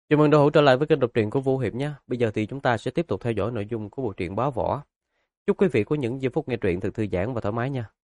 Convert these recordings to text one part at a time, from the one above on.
Chào mừng đã hỗ trợ lại với kênh đọc truyện của Vũ Hiệp nhé. Bây giờ thì chúng ta sẽ tiếp tục theo dõi nội dung của bộ truyện Bá Võ. Chúc quý vị có những giây phút nghe truyện thật thư giãn và thoải mái nha.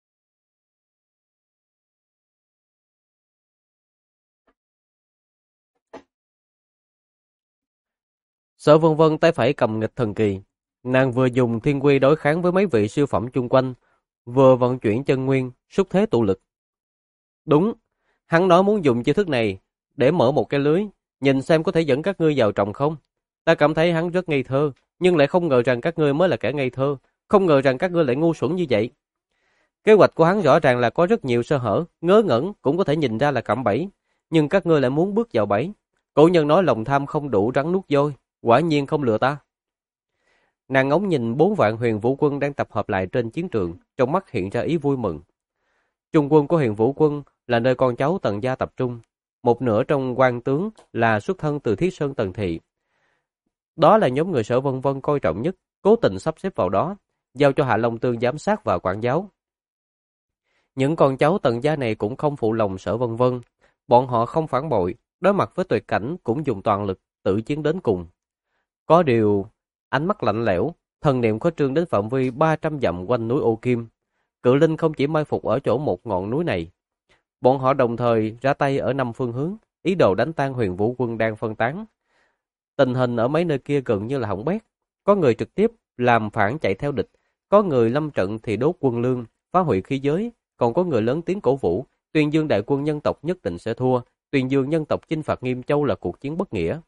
Sở Vân Vân tay phải cầm nghịch thần kỳ, nàng vừa dùng thiên quy đối kháng với mấy vị siêu phẩm chung quanh, vừa vận chuyển chân nguyên, xúc thế tụ lực. Đúng, hắn nói muốn dùng chiêu thức này để mở một cái lưới, nhìn xem có thể dẫn các ngươi vào trọng không. Ta cảm thấy hắn rất ngây thơ, nhưng lại không ngờ rằng các ngươi mới là kẻ ngây thơ, không ngờ rằng các ngươi lại ngu xuẩn như vậy. Kế hoạch của hắn rõ ràng là có rất nhiều sơ hở, ngớ ngẩn cũng có thể nhìn ra là cạm bẫy, nhưng các ngươi lại muốn bước vào bẫy. Cổ nhân nói lòng tham không đủ rắn nuốt voi, quả nhiên không lừa ta. Nàng ngóng nhìn 4 vạn Huyền Vũ quân đang tập hợp lại trên chiến trường, trong mắt hiện ra ý vui mừng. Trung quân của Huyền Vũ quân là nơi con cháu Tần gia tập trung, một nửa trong quan tướng là xuất thân từ Thiết Sơn Tần thị. Đó là nhóm người Sở Vân Vân coi trọng nhất, cố tình sắp xếp vào đó, giao cho Hạ Long Tương giám sát và quản giáo. Những con cháu Tần gia này cũng không phụ lòng Sở Vân Vân, bọn họ không phản bội, đối mặt với tuyệt cảnh cũng dùng toàn lực tự chiến đến cùng. Có điều, ánh mắt lạnh lẽo, thần niệm có trương đến phạm vi 300 dặm quanh núi Ô Kim. Cự linh không chỉ mai phục ở chỗ một ngọn núi này, bọn họ đồng thời ra tay ở 5 phương hướng, ý đồ đánh tan Huyền Vũ quân đang phân tán. Tình hình ở mấy nơi kia gần như là hỏng bét, có người trực tiếp làm phản chạy theo địch, có người lâm trận thì đốt quân lương, phá hủy khí giới, còn có người lớn tiếng cổ vũ, tuyên dương đại quân nhân tộc nhất định sẽ thua, tuyên dương nhân tộc chinh phạt Nghiêm Châu là cuộc chiến bất nghĩa.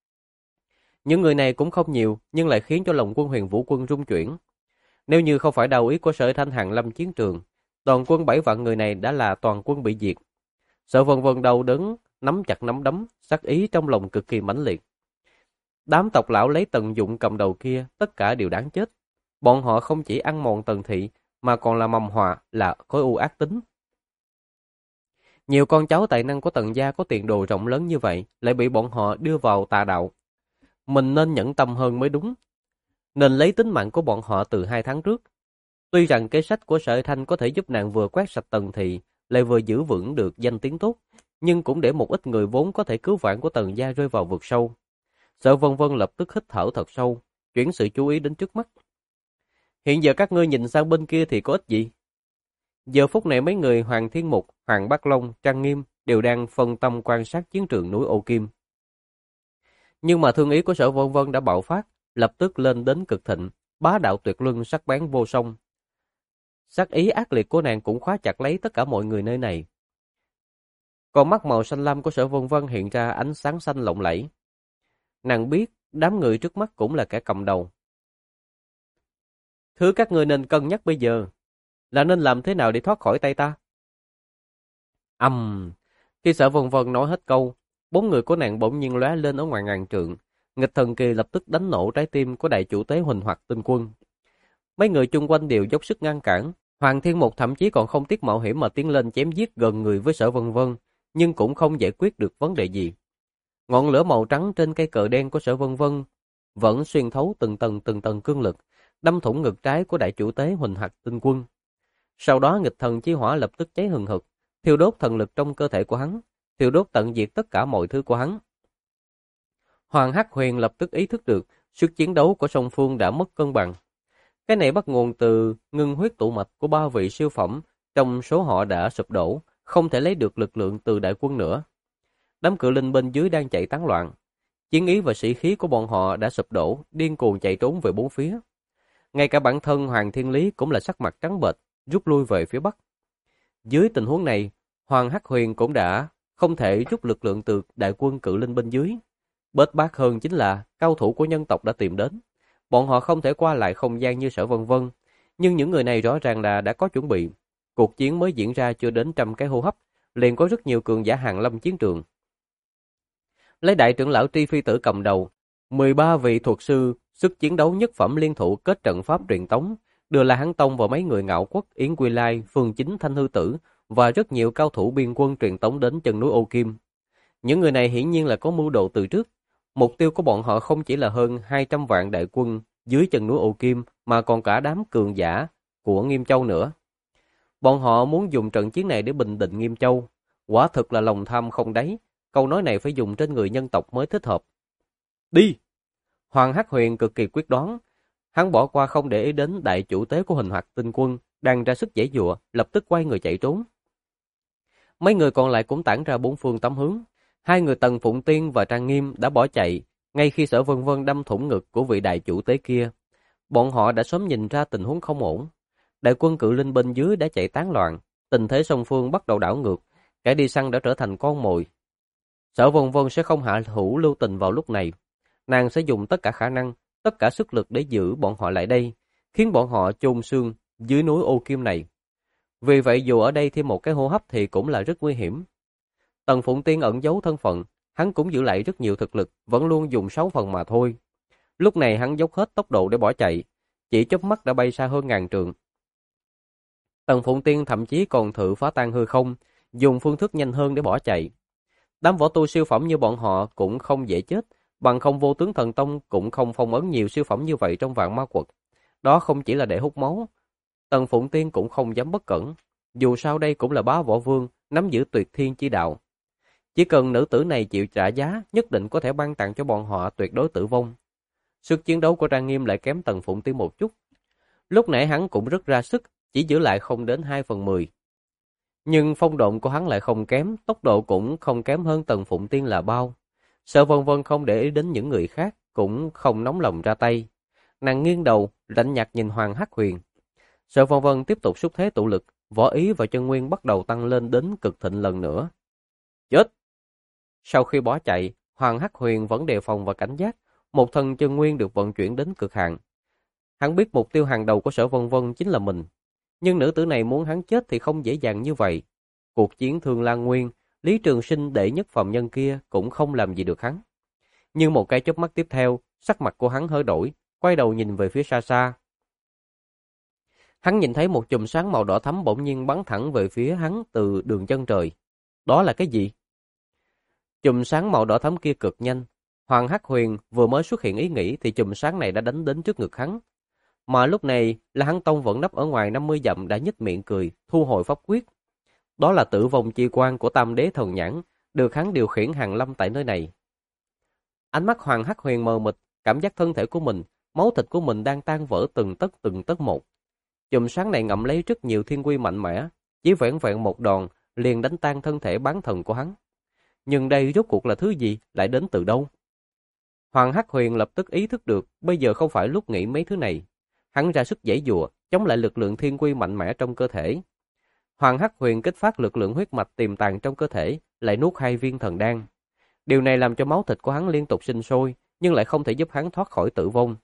Những người này cũng không nhiều, nhưng lại khiến cho lòng quân Huyền Vũ quân rung chuyển. Nếu như không phải đạo ý của Sở Thanh hàng lâm chiến trường, toàn quân 7 vạn người này đã là toàn quân bị diệt. Sở Vân Vân đau đớn, nắm chặt nắm đấm, sát ý trong lòng cực kỳ mãnh liệt. Đám tộc lão lấy Tần Dụng cầm đầu kia, tất cả đều đáng chết. Bọn họ không chỉ ăn mòn Tần thị, mà còn là mầm họa, là khối u ác tính. Nhiều con cháu tài năng của Tần gia có tiền đồ rộng lớn như vậy, lại bị bọn họ đưa vào tà đạo. Mình nên nhẫn tâm hơn mới đúng, nên lấy tính mạng của bọn họ từ 2 tháng trước. Tuy rằng kế sách của Sở Thanh có thể giúp nàng vừa quét sạch Tần thị, lại vừa giữ vững được danh tiếng tốt, nhưng cũng để một ít người vốn có thể cứu vãn của Tần gia rơi vào vực sâu. Sở Vân Vân lập tức hít thở thật sâu, chuyển sự chú ý đến trước mắt. Hiện giờ các ngươi nhìn sang bên kia thì có ích gì? Giờ phút này mấy người Hoàng Thiên Mục, Hoàng Bác Long, Trang Nghiêm đều đang phân tâm quan sát chiến trường núi Ô Kim. Nhưng mà thương ý của Sở Vân Vân đã bạo phát, lập tức lên đến cực thịnh, bá đạo tuyệt luân sắc bén vô song. Sắc ý ác liệt của nàng cũng khóa chặt lấy tất cả mọi người nơi này. Con mắt màu xanh lam của Sở Vân Vân hiện ra ánh sáng xanh lộng lẫy. Nàng biết đám người trước mắt cũng là kẻ cầm đầu. Thứ các ngươi nên cân nhắc bây giờ là nên làm thế nào để thoát khỏi tay ta. Khi Sở Vân Vân nói hết câu, 4 người của nàng bỗng nhiên lóe lên ở ngoài ngàn trượng. Nghịch thần kỳ lập tức đánh nổ trái tim của đại chủ tế Huỳnh Hoặc Tinh Quân. Mấy người chung quanh đều dốc sức ngăn cản. Hoàng Thiên Mục thậm chí còn không tiếc mạo hiểm mà tiến lên chém giết gần người với Sở Vân Vân, nhưng cũng không giải quyết được vấn đề gì. Ngọn lửa màu trắng trên cây cờ đen của Sở Vân Vân vẫn xuyên thấu từng tầng cương lực, đâm thủng ngực trái của đại chủ tế Huỳnh Hoặc Tinh Quân. Sau đó nghịch thần chi hỏa lập tức cháy hừng hực, thiêu đốt thần lực trong cơ thể của hắn, thiêu đốt tận diệt tất cả mọi thứ của hắn. Hoàng Hắc Huyền lập tức ý thức được sức chiến đấu của song phương đã mất cân bằng. Cái này bắt nguồn từ ngưng huyết tụ mạch của 3 vị siêu phẩm, trong số họ đã sụp đổ, không thể lấy được lực lượng từ đại quân nữa. Đám cự linh bên dưới đang chạy tán loạn. Chiến ý và sĩ khí của bọn họ đã sụp đổ, điên cuồng chạy trốn về bốn phía. Ngay cả bản thân Hoàng Thiên Lý cũng là sắc mặt trắng bệch, rút lui về phía bắc. Dưới tình huống này, Hoàng Hắc Huyền cũng đã không thể rút lực lượng từ đại quân cự linh bên dưới. Bết bát hơn chính là cao thủ của nhân tộc đã tìm đến. Bọn họ không thể qua lại không gian như Sở Vân Vân, nhưng những người này rõ ràng là đã có chuẩn bị. Cuộc chiến mới diễn ra chưa đến 100 cái hô hấp, liền có rất nhiều cường giả hàng lâm chiến trường. Lấy đại trưởng lão Tri Phi Tử cầm đầu, 13 vị thuật sư sức chiến đấu nhất phẩm liên thủ kết trận pháp truyền tống, đưa La Hán Tông và mấy người Ngạo Quốc, Yến Quy Lai, Phương Chính, Thanh Hư Tử và rất nhiều cao thủ biên quân truyền tống đến chân núi Ô Kim. Những người này hiển nhiên là có mưu đồ từ trước. Mục tiêu của bọn họ không chỉ là hơn 200 vạn đại quân dưới chân núi Ô Kim, mà còn cả đám cường giả của Nghiêm Châu nữa. Bọn họ muốn dùng trận chiến này để bình định Nghiêm Châu. Quả thực là lòng tham không đáy. Câu nói này phải dùng trên người nhân tộc mới thích hợp. Đi! Hoàng Hắc Huyền cực kỳ quyết đoán. Hắn bỏ qua không để ý đến đại chủ tế của Hình Hoạt Tinh Quân đang ra sức giãy giụa, lập tức quay người chạy trốn. Mấy người còn lại cũng tản ra bốn phương tám hướng. Hai người Tần Phụng Tiên và Trang Nghiêm đã bỏ chạy, ngay khi Sở Vân Vân đâm thủng ngực của vị đại chủ tế kia. Bọn họ đã sớm nhìn ra tình huống không ổn. Đại quân cự linh bên dưới đã chạy tán loạn, tình thế song phương bắt đầu đảo ngược, kẻ đi săn đã trở thành con mồi. Sở Vân Vân sẽ không hạ thủ lưu tình vào lúc này. Nàng sẽ dùng tất cả khả năng, tất cả sức lực để giữ bọn họ lại đây, khiến bọn họ chôn xương dưới núi ô kim này. Vì vậy dù ở đây thêm một cái hô hấp thì cũng là rất nguy hiểm. Tần Phụng Tiên ẩn giấu thân phận, hắn cũng giữ lại rất nhiều thực lực, vẫn luôn dùng 6 phần mà thôi. Lúc này hắn dốc hết tốc độ để bỏ chạy, chỉ chớp mắt đã bay xa hơn ngàn trượng. Tần Phụng Tiên thậm chí còn thử phá tan hư không, dùng phương thức nhanh hơn để bỏ chạy. Đám võ tu siêu phẩm như bọn họ cũng không dễ chết, bằng không Vô Tướng Thần Tông cũng không phong ấn nhiều siêu phẩm như vậy trong Vạn Ma Quật. Đó không chỉ là để hút máu. Tần Phụng Tiên cũng không dám bất cẩn, dù sao đây cũng là bá võ vương, nắm giữ tuyệt thiên chi đạo. Chỉ cần nữ tử này chịu trả giá, nhất định có thể ban tặng cho bọn họ tuyệt đối tử vong. Sức chiến đấu của Trang Nghiêm lại kém Tần Phụng Tiên một chút. Lúc nãy hắn cũng rất ra sức, chỉ giữ lại không đến 2/10. Nhưng phong độ của hắn lại không kém, tốc độ cũng không kém hơn Tần Phụng Tiên là bao. Sở Vân Vân không để ý đến những người khác, cũng không nóng lòng ra tay. Nàng nghiêng đầu, lạnh nhạt nhìn Hoàng Hắc Huyền. Sở Vân Vân tiếp tục xúc thế tụ lực, võ ý và chân nguyên bắt đầu tăng lên đến cực thịnh lần nữa. Chết! Sau khi bỏ chạy, Hoàng Hắc Huyền vẫn đề phòng và cảnh giác, một thần chân nguyên được vận chuyển đến cực hạn. Hắn biết mục tiêu hàng đầu của Sở Vân Vân chính là mình, nhưng nữ tử này muốn hắn chết thì không dễ dàng như vậy. Cuộc chiến Thương Lan Nguyên, Lý Trường Sinh đệ nhất phàm nhân kia cũng không làm gì được hắn. Nhưng một cái chớp mắt tiếp theo, sắc mặt của hắn hơi đổi, quay đầu nhìn về phía xa xa. Hắn nhìn thấy một chùm sáng màu đỏ thắm bỗng nhiên bắn thẳng về phía hắn từ đường chân trời. Đó là cái gì? Chùm sáng màu đỏ thắm kia cực nhanh. Hoàng Hắc Huyền vừa mới xuất hiện ý nghĩ thì chùm sáng này đã đánh đến trước ngực hắn. Mà lúc này là hắn Tông vẫn nấp ở ngoài 50 dặm đã nhếch miệng cười, thu hồi pháp quyết. Đó là tử vong chi quan của Tam Đế Thần Nhãn, được hắn điều khiển hàng lâm tại nơi này. Ánh mắt Hoàng Hắc Huyền mờ mịt, cảm giác thân thể của mình, máu thịt của mình đang tan vỡ từng tấc một. Chùm sáng này ngậm lấy rất nhiều thiên quy mạnh mẽ, chỉ vẹn vẹn một đòn liền đánh tan thân thể bán thần của hắn. Nhưng đây rốt cuộc là thứ gì, lại đến từ đâu? Hoàng Hắc Huyền lập tức ý thức được, bây giờ không phải lúc nghĩ mấy thứ này. Hắn ra sức giãy giụa, chống lại lực lượng thiên quy mạnh mẽ trong cơ thể. Hoàng Hắc Huyền kích phát lực lượng huyết mạch tiềm tàng trong cơ thể, lại nuốt 2 viên thần đan. Điều này làm cho máu thịt của hắn liên tục sinh sôi, nhưng lại không thể giúp hắn thoát khỏi tử vong.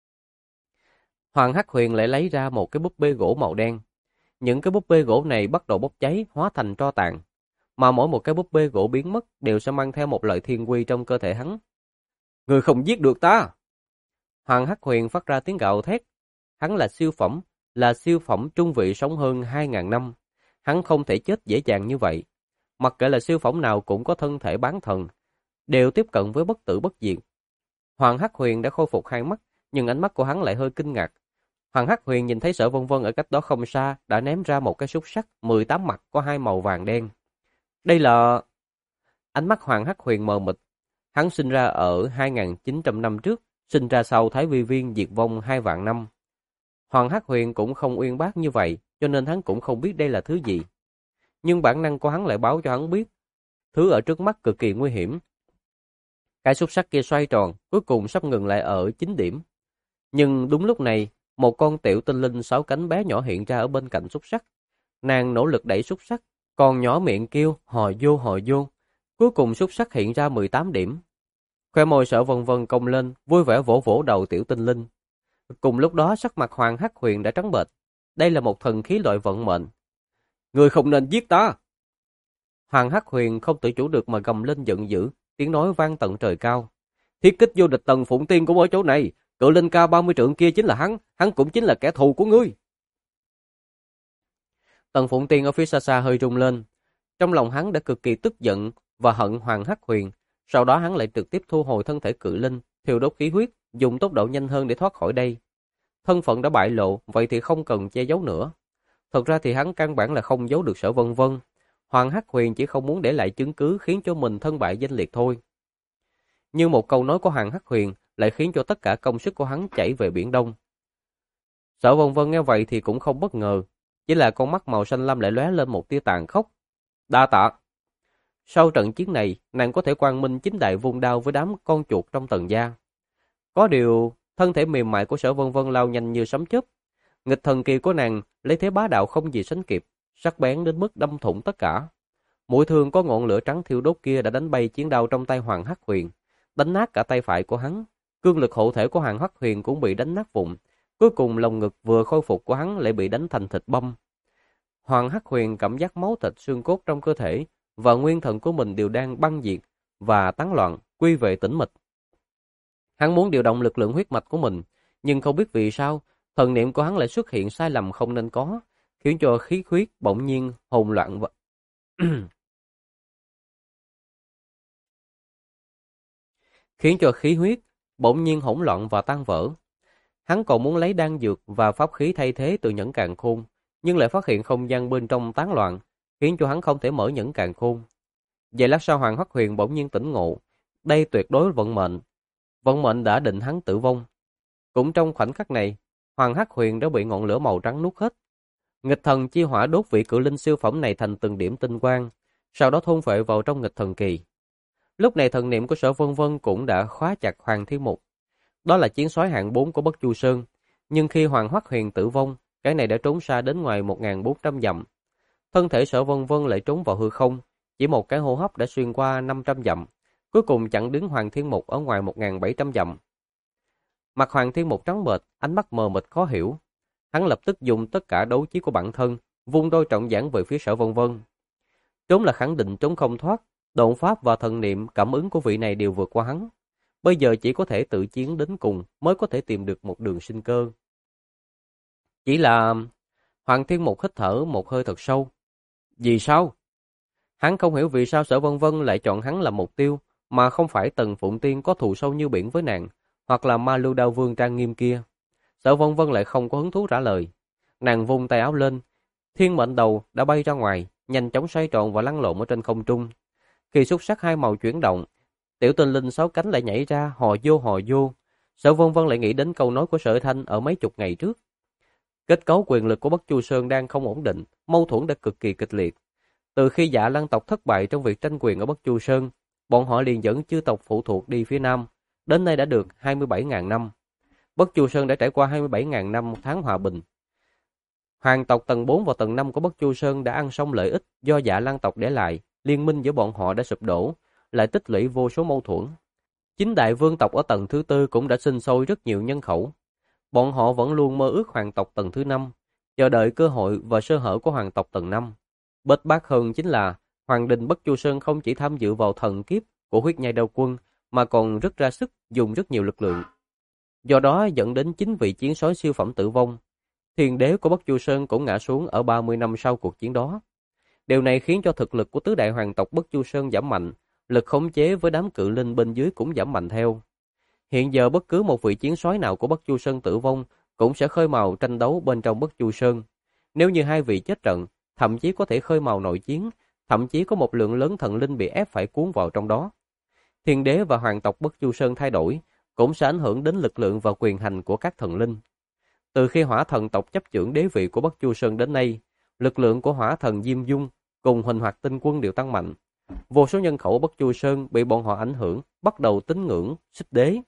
Hoàng Hắc Huyền lại lấy ra một cái búp bê gỗ màu đen. Những cái búp bê gỗ này bắt đầu bốc cháy, hóa thành tro tàn. Mà mỗi một cái búp bê gỗ biến mất đều sẽ mang theo một loại thiên quy trong cơ thể hắn. Người không giết được ta! Hoàng Hắc Huyền phát ra tiếng gào thét. Hắn là siêu phẩm trung vị sống hơn 2.000 năm. Hắn không thể chết dễ dàng như vậy. Mặc kệ là siêu phẩm nào cũng có thân thể bán thần, đều tiếp cận với bất tử bất diệt. Hoàng Hắc Huyền đã khôi phục hai mắt, nhưng ánh mắt của hắn lại hơi kinh ngạc. Hoàng Hắc Huyền nhìn thấy Sở Vân Vân ở cách đó không xa đã ném ra một cái xúc xắc 18 mặt có 2 màu vàng đen. Đây là... Ánh mắt Hoàng Hắc Huyền mờ mịt. Hắn sinh ra ở 2.900 năm trước, sinh ra sau Thái Vi Viên diệt vong 2 vạn năm. Hoàng Hắc Huyền cũng không uyên bác như vậy, cho nên hắn cũng không biết đây là thứ gì. Nhưng bản năng của hắn lại báo cho hắn biết, thứ ở trước mắt cực kỳ nguy hiểm. Cái xúc xắc kia xoay tròn, cuối cùng sắp ngừng lại ở 9 điểm. Nhưng đúng lúc này, một con tiểu tinh linh 6 cánh bé nhỏ hiện ra ở bên cạnh xúc xắc. Nàng nỗ lực đẩy xúc xắc, còn nhỏ miệng kêu hò vô. Cuối cùng xúc xắc hiện ra 18 điểm. Khoe môi Sở Vân Vân cong lên, vui vẻ vỗ vỗ đầu tiểu tinh linh. Cùng lúc đó sắc mặt Hoàng Hắc Huyền đã trắng bệch. Đây là một thần khí loại vận mệnh. Người không nên giết ta! Hoàng Hắc Huyền không tự chủ được mà gầm lên giận dữ, tiếng nói vang tận trời cao. Thiết kích vô địch Tần Phụng Tiên cũng ở chỗ này, cự linh cao 30 trượng kia chính là hắn cũng chính là kẻ thù của ngươi. Tần Phụng Tiên ở phía xa xa hơi rung lên. Trong lòng hắn đã cực kỳ tức giận và hận Hoàng Hắc Huyền, sau đó hắn lại trực tiếp thu hồi thân thể cự linh, thiêu đốt khí huyết, dùng tốc độ nhanh hơn để thoát khỏi đây. Thân phận đã bại lộ, vậy thì không cần che giấu nữa. Thật ra thì hắn căn bản là không giấu được Sở Vân Vân. Hoàng Hắc Huyền chỉ không muốn để lại chứng cứ khiến cho mình thân bại danh liệt thôi. nhưng một câu nói của Hoàng Hắc Huyền lại khiến cho tất cả công sức của hắn chảy về biển Đông. Sở Vân Vân nghe vậy thì cũng không bất ngờ, chỉ là con mắt màu xanh lam lại lóe lên một tia tàn khốc. Đa tạ. Sau trận chiến này, nàng có thể quang minh chính đại vung đao với đám con chuột trong Tần gia. Có điều, thân thể mềm mại của Sở Vân Vân lao nhanh như sấm chớp. Nghịch thần kỳ của nàng lấy thế bá đạo không gì sánh kịp, sắc bén đến mức đâm thủng tất cả. Mũi thương có ngọn lửa trắng thiêu đốt kia đã đánh bay chiến đao trong tay Hoàng Hắc Huyền, đánh nát cả tay phải của hắn. Cương lực hộ thể của Hoàng Hắc Huyền cũng bị đánh nát vụn. Cuối cùng lồng ngực vừa khôi phục của hắn lại bị đánh thành thịt băm. Hoàng Hắc Huyền cảm giác máu thịt xương cốt trong cơ thể và nguyên thần của mình đều đang băng diệt và tán loạn, quy về tĩnh mịch. Hắn muốn điều động lực lượng huyết mạch của mình, nhưng không biết vì sao, thần niệm của hắn lại xuất hiện sai lầm không nên có, khiến cho khí huyết bỗng nhiên hỗn loạn và khiến cho khí huyết bỗng nhiên hỗn loạn và tan vỡ. Hắn còn muốn lấy đan dược và pháp khí thay thế từ nhẫn càn khôn, nhưng lại phát hiện không gian bên trong tán loạn, khiến cho hắn không thể mở nhẫn càn khôn. Vài lát sau Hoàng Hắc Huyền bỗng nhiên tỉnh ngộ, đây tuyệt đối vận mệnh đã định hắn tử vong. Cũng trong khoảnh khắc này, Hoàng Hắc Huyền đã bị ngọn lửa màu trắng nuốt hết. Nghịch thần chi hỏa đốt vị cự linh siêu phẩm này thành từng điểm tinh quang, sau đó thôn phệ vào trong nghịch thần kỳ. Lúc này thần niệm của Sở Vân Vân cũng đã khóa chặt Hoàng Thiên Mục. Đó là chiến soái hạng 4 của Bất Chu Sơn, nhưng khi Hoàng Hắc Huyền tử vong, cái này đã trốn xa đến ngoài 1400 dặm. Thân thể Sở Vân Vân lại trốn vào hư không, chỉ một cái hô hấp đã xuyên qua 500 dặm, cuối cùng chặn đứng Hoàng Thiên Mục ở ngoài 1700 dặm. Mặt Hoàng Thiên Mục trắng bệch, ánh mắt mờ mịt khó hiểu. Hắn lập tức dùng tất cả đấu trí của bản thân, vung đôi trọng giản về phía Sở Vân Vân. Trốn là khẳng định trốn không thoát, độn pháp và thần niệm cảm ứng của vị này đều vượt qua hắn. Bây giờ chỉ có thể tự chiến đến cùng mới có thể tìm được một đường sinh cơ. Chỉ là Hoàng Thiên Mục hít thở một hơi thật sâu. Vì sao? Hắn không hiểu vì sao Sở Vân Vân lại chọn hắn làm mục tiêu, mà không phải Tần Phụng Tiên có thù sâu như biển với nàng, hoặc là Ma Lưu Đao Vương trang nghiêm kia. Sở Vân Vân lại không có hứng thú trả lời. Nàng vung tay áo lên, thiên mệnh đầu đã bay ra ngoài, nhanh chóng xoay tròn và lăn lộn ở trên không trung. Khi xúc sắc hai màu chuyển động, tiểu tinh linh sáu cánh lại nhảy ra, hò vô. Sở Vân Vân lại nghĩ đến câu nói của Sở Thanh ở mấy chục ngày trước. Kết cấu quyền lực của Bất Chu Sơn đang không ổn định, mâu thuẫn đã cực kỳ kịch liệt. Từ khi Dạ Lăng tộc thất bại trong việc tranh quyền ở Bất Chu Sơn, bọn họ liền dẫn chư tộc phụ thuộc đi phía Nam, đến nay đã được 27.000 năm. Bất Chu Sơn đã trải qua 27.000 năm tháng hòa bình. Hoàng tộc tầng 4 và tầng 5 của Bất Chu Sơn đã ăn xong lợi ích do Dạ Lăng tộc để lại, liên minh giữa bọn họ đã sụp đổ, lại tích lũy vô số mâu thuẫn. Chính đại vương tộc ở tầng thứ 4 cũng đã sinh sôi rất nhiều nhân khẩu. Bọn họ vẫn luôn mơ ước hoàng tộc tầng thứ 5, chờ đợi cơ hội và sơ hở của hoàng tộc tầng 5. Bết bát hơn chính là Hoàng đình Bất Chu Sơn không chỉ tham dự vào thần kiếp của huyết nhai đao quân, mà còn rất ra sức dùng rất nhiều lực lượng. Do đó dẫn đến 9 vị chiến soái siêu phẩm tử vong. Thiên đế của Bất Chu Sơn cũng ngã xuống ở 30 năm sau cuộc chiến đó. Điều này khiến cho thực lực của tứ đại hoàng tộc Bất Chu Sơn giảm mạnh, lực khống chế với đám cự linh bên dưới cũng giảm mạnh theo. Hiện giờ bất cứ một vị chiến soái nào của Bất Chu Sơn tử vong cũng sẽ khơi mào tranh đấu bên trong Bất Chu Sơn. Nếu như hai vị chết trận, thậm chí có thể khơi mào nội chiến, thậm chí có một lượng lớn thần linh bị ép phải cuốn vào trong đó. Thiên đế và hoàng tộc Bất Chu Sơn thay đổi, cũng sẽ ảnh hưởng đến lực lượng và quyền hành của các thần linh. Từ khi hỏa thần tộc chấp chưởng đế vị của Bất Chu Sơn đến nay, lực lượng của hỏa thần Diêm Dung cùng Huỳnh Hoạt Tinh Quân đều tăng mạnh. Vô số nhân khẩu Bất Chu Sơn bị bọn họ ảnh hưởng, bắt đầu tín ngưỡng xích đế.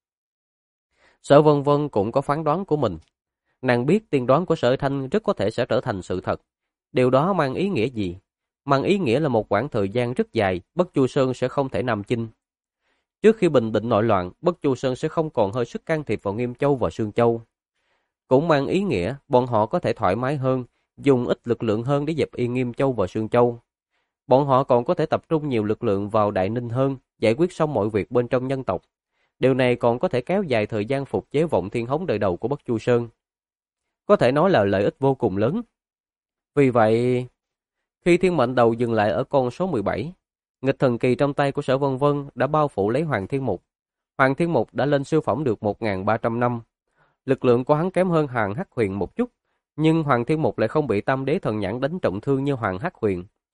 Sở Vân Vân cũng có phán đoán của mình. Nàng biết tiên đoán của Sở Thanh rất có thể sẽ trở thành sự thật. Điều đó mang ý nghĩa gì? Mang ý nghĩa là một quãng thời gian rất dài, Bất Chu Sơn sẽ không thể nam chinh. Trước khi bình định nội loạn, Bất Chu Sơn sẽ không còn hơi sức can thiệp vào Nghiêm Châu và Sương Châu. Cũng mang ý nghĩa bọn họ có thể thoải mái hơn, dùng ít lực lượng hơn để dẹp yên Nghiêm Châu và Sương Châu. Bọn họ còn có thể tập trung nhiều lực lượng vào Đại Ninh hơn, giải quyết xong mọi việc bên trong nhân tộc. Điều này còn có thể kéo dài thời gian phục chế Vọng Thiên Hống đời đầu của Bất Chu Sơn. Có thể nói là lợi ích vô cùng lớn. Vì vậy, khi thiên mệnh đầu dừng lại ở con số 17, nghịch thần kỳ trong tay của Sở Vân Vân đã bao phủ lấy Hoàng Thiên Mục. Hoàng Thiên Mục đã lên siêu phẩm được 1.300 năm. Lực lượng của hắn kém hơn Hoàng Hắc Huyền một chút, nhưng Hoàng Thiên Mục lại không bị Tam Đế Thần Nhãn đánh trọng thương như Hoàng Hắc Huyền.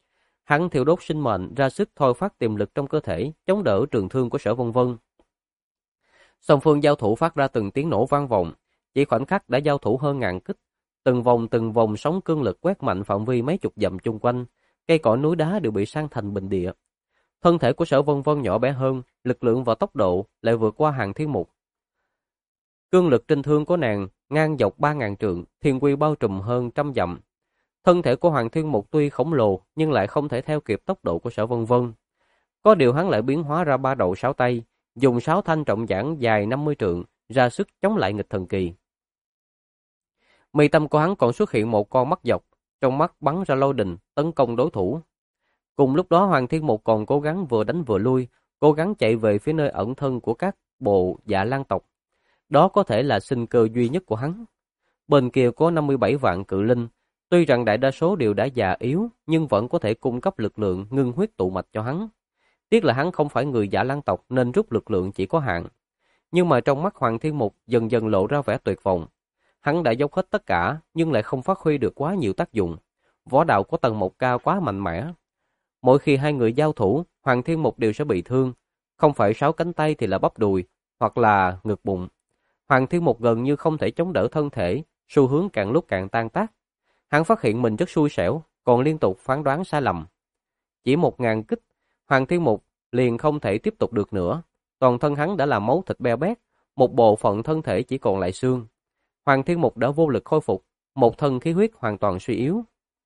Hắn thiêu đốt sinh mệnh, ra sức thôi phát tiềm lực trong cơ thể, chống đỡ trường thương của Sở Vân Vân. Song phương giao thủ phát ra từng tiếng nổ vang vọng, chỉ khoảnh khắc đã giao thủ hơn ngàn kích, từng vòng sóng cương lực quét mạnh phạm vi mấy chục dặm chung quanh, cây cỏ núi đá đều bị san thành bình địa. Thân thể của Sở Vân Vân nhỏ bé hơn, lực lượng và tốc độ lại vượt qua Hàng Thiên Mục. Cương lực trên thương của nàng ngang dọc 3000 trượng, thiên quy bao trùm hơn trăm dặm. Thân thể của Hoàng Thiên Mục tuy khổng lồ nhưng lại không thể theo kịp tốc độ của Sở Vân Vân. Có điều hắn lại biến hóa ra ba đầu sáu tay, dùng sáu thanh trọng giản dài 50 trượng, ra sức chống lại nghịch thần kỳ. Mi tâm của hắn còn xuất hiện một con mắt dọc, trong mắt bắn ra lôi đình, tấn công đối thủ. Cùng lúc đó Hoàng Thiên Mục còn cố gắng vừa đánh vừa lui, cố gắng chạy về phía nơi ẩn thân của các bộ Dạ Lan tộc. Đó có thể là sinh cơ duy nhất của hắn. Bên kia có 57 vạn cự linh, tuy rằng đại đa số đều đã già yếu, nhưng vẫn có thể cung cấp lực lượng ngưng huyết tụ mạch cho hắn. Tiếc là hắn không phải người Dạ Lan tộc nên rút lực lượng chỉ có hạn. Nhưng mà trong mắt Hoàng Thiên Mục dần dần lộ ra vẻ tuyệt vọng. Hắn đã dốc hết tất cả nhưng lại không phát huy được quá nhiều tác dụng. Võ đạo của Tần Mộc Cao quá mạnh mẽ. Mỗi khi hai người giao thủ, Hoàng Thiên Mục đều sẽ bị thương. Không phải 6 cánh tay thì là bắp đùi, hoặc là ngực bụng. Hoàng Thiên Mục gần như không thể chống đỡ thân thể, xu hướng càng lúc càng tan tác. Hắn phát hiện mình rất xui xẻo, còn liên tục phán đoán sai lầm. Chỉ 1000 kích, Hoàng Thiên Mục liền không thể tiếp tục được nữa. Toàn thân hắn đã là máu thịt beo bét, một bộ phận thân thể chỉ còn lại xương. Hoàng Thiên Mục đã vô lực khôi phục, một thân khí huyết hoàn toàn suy yếu.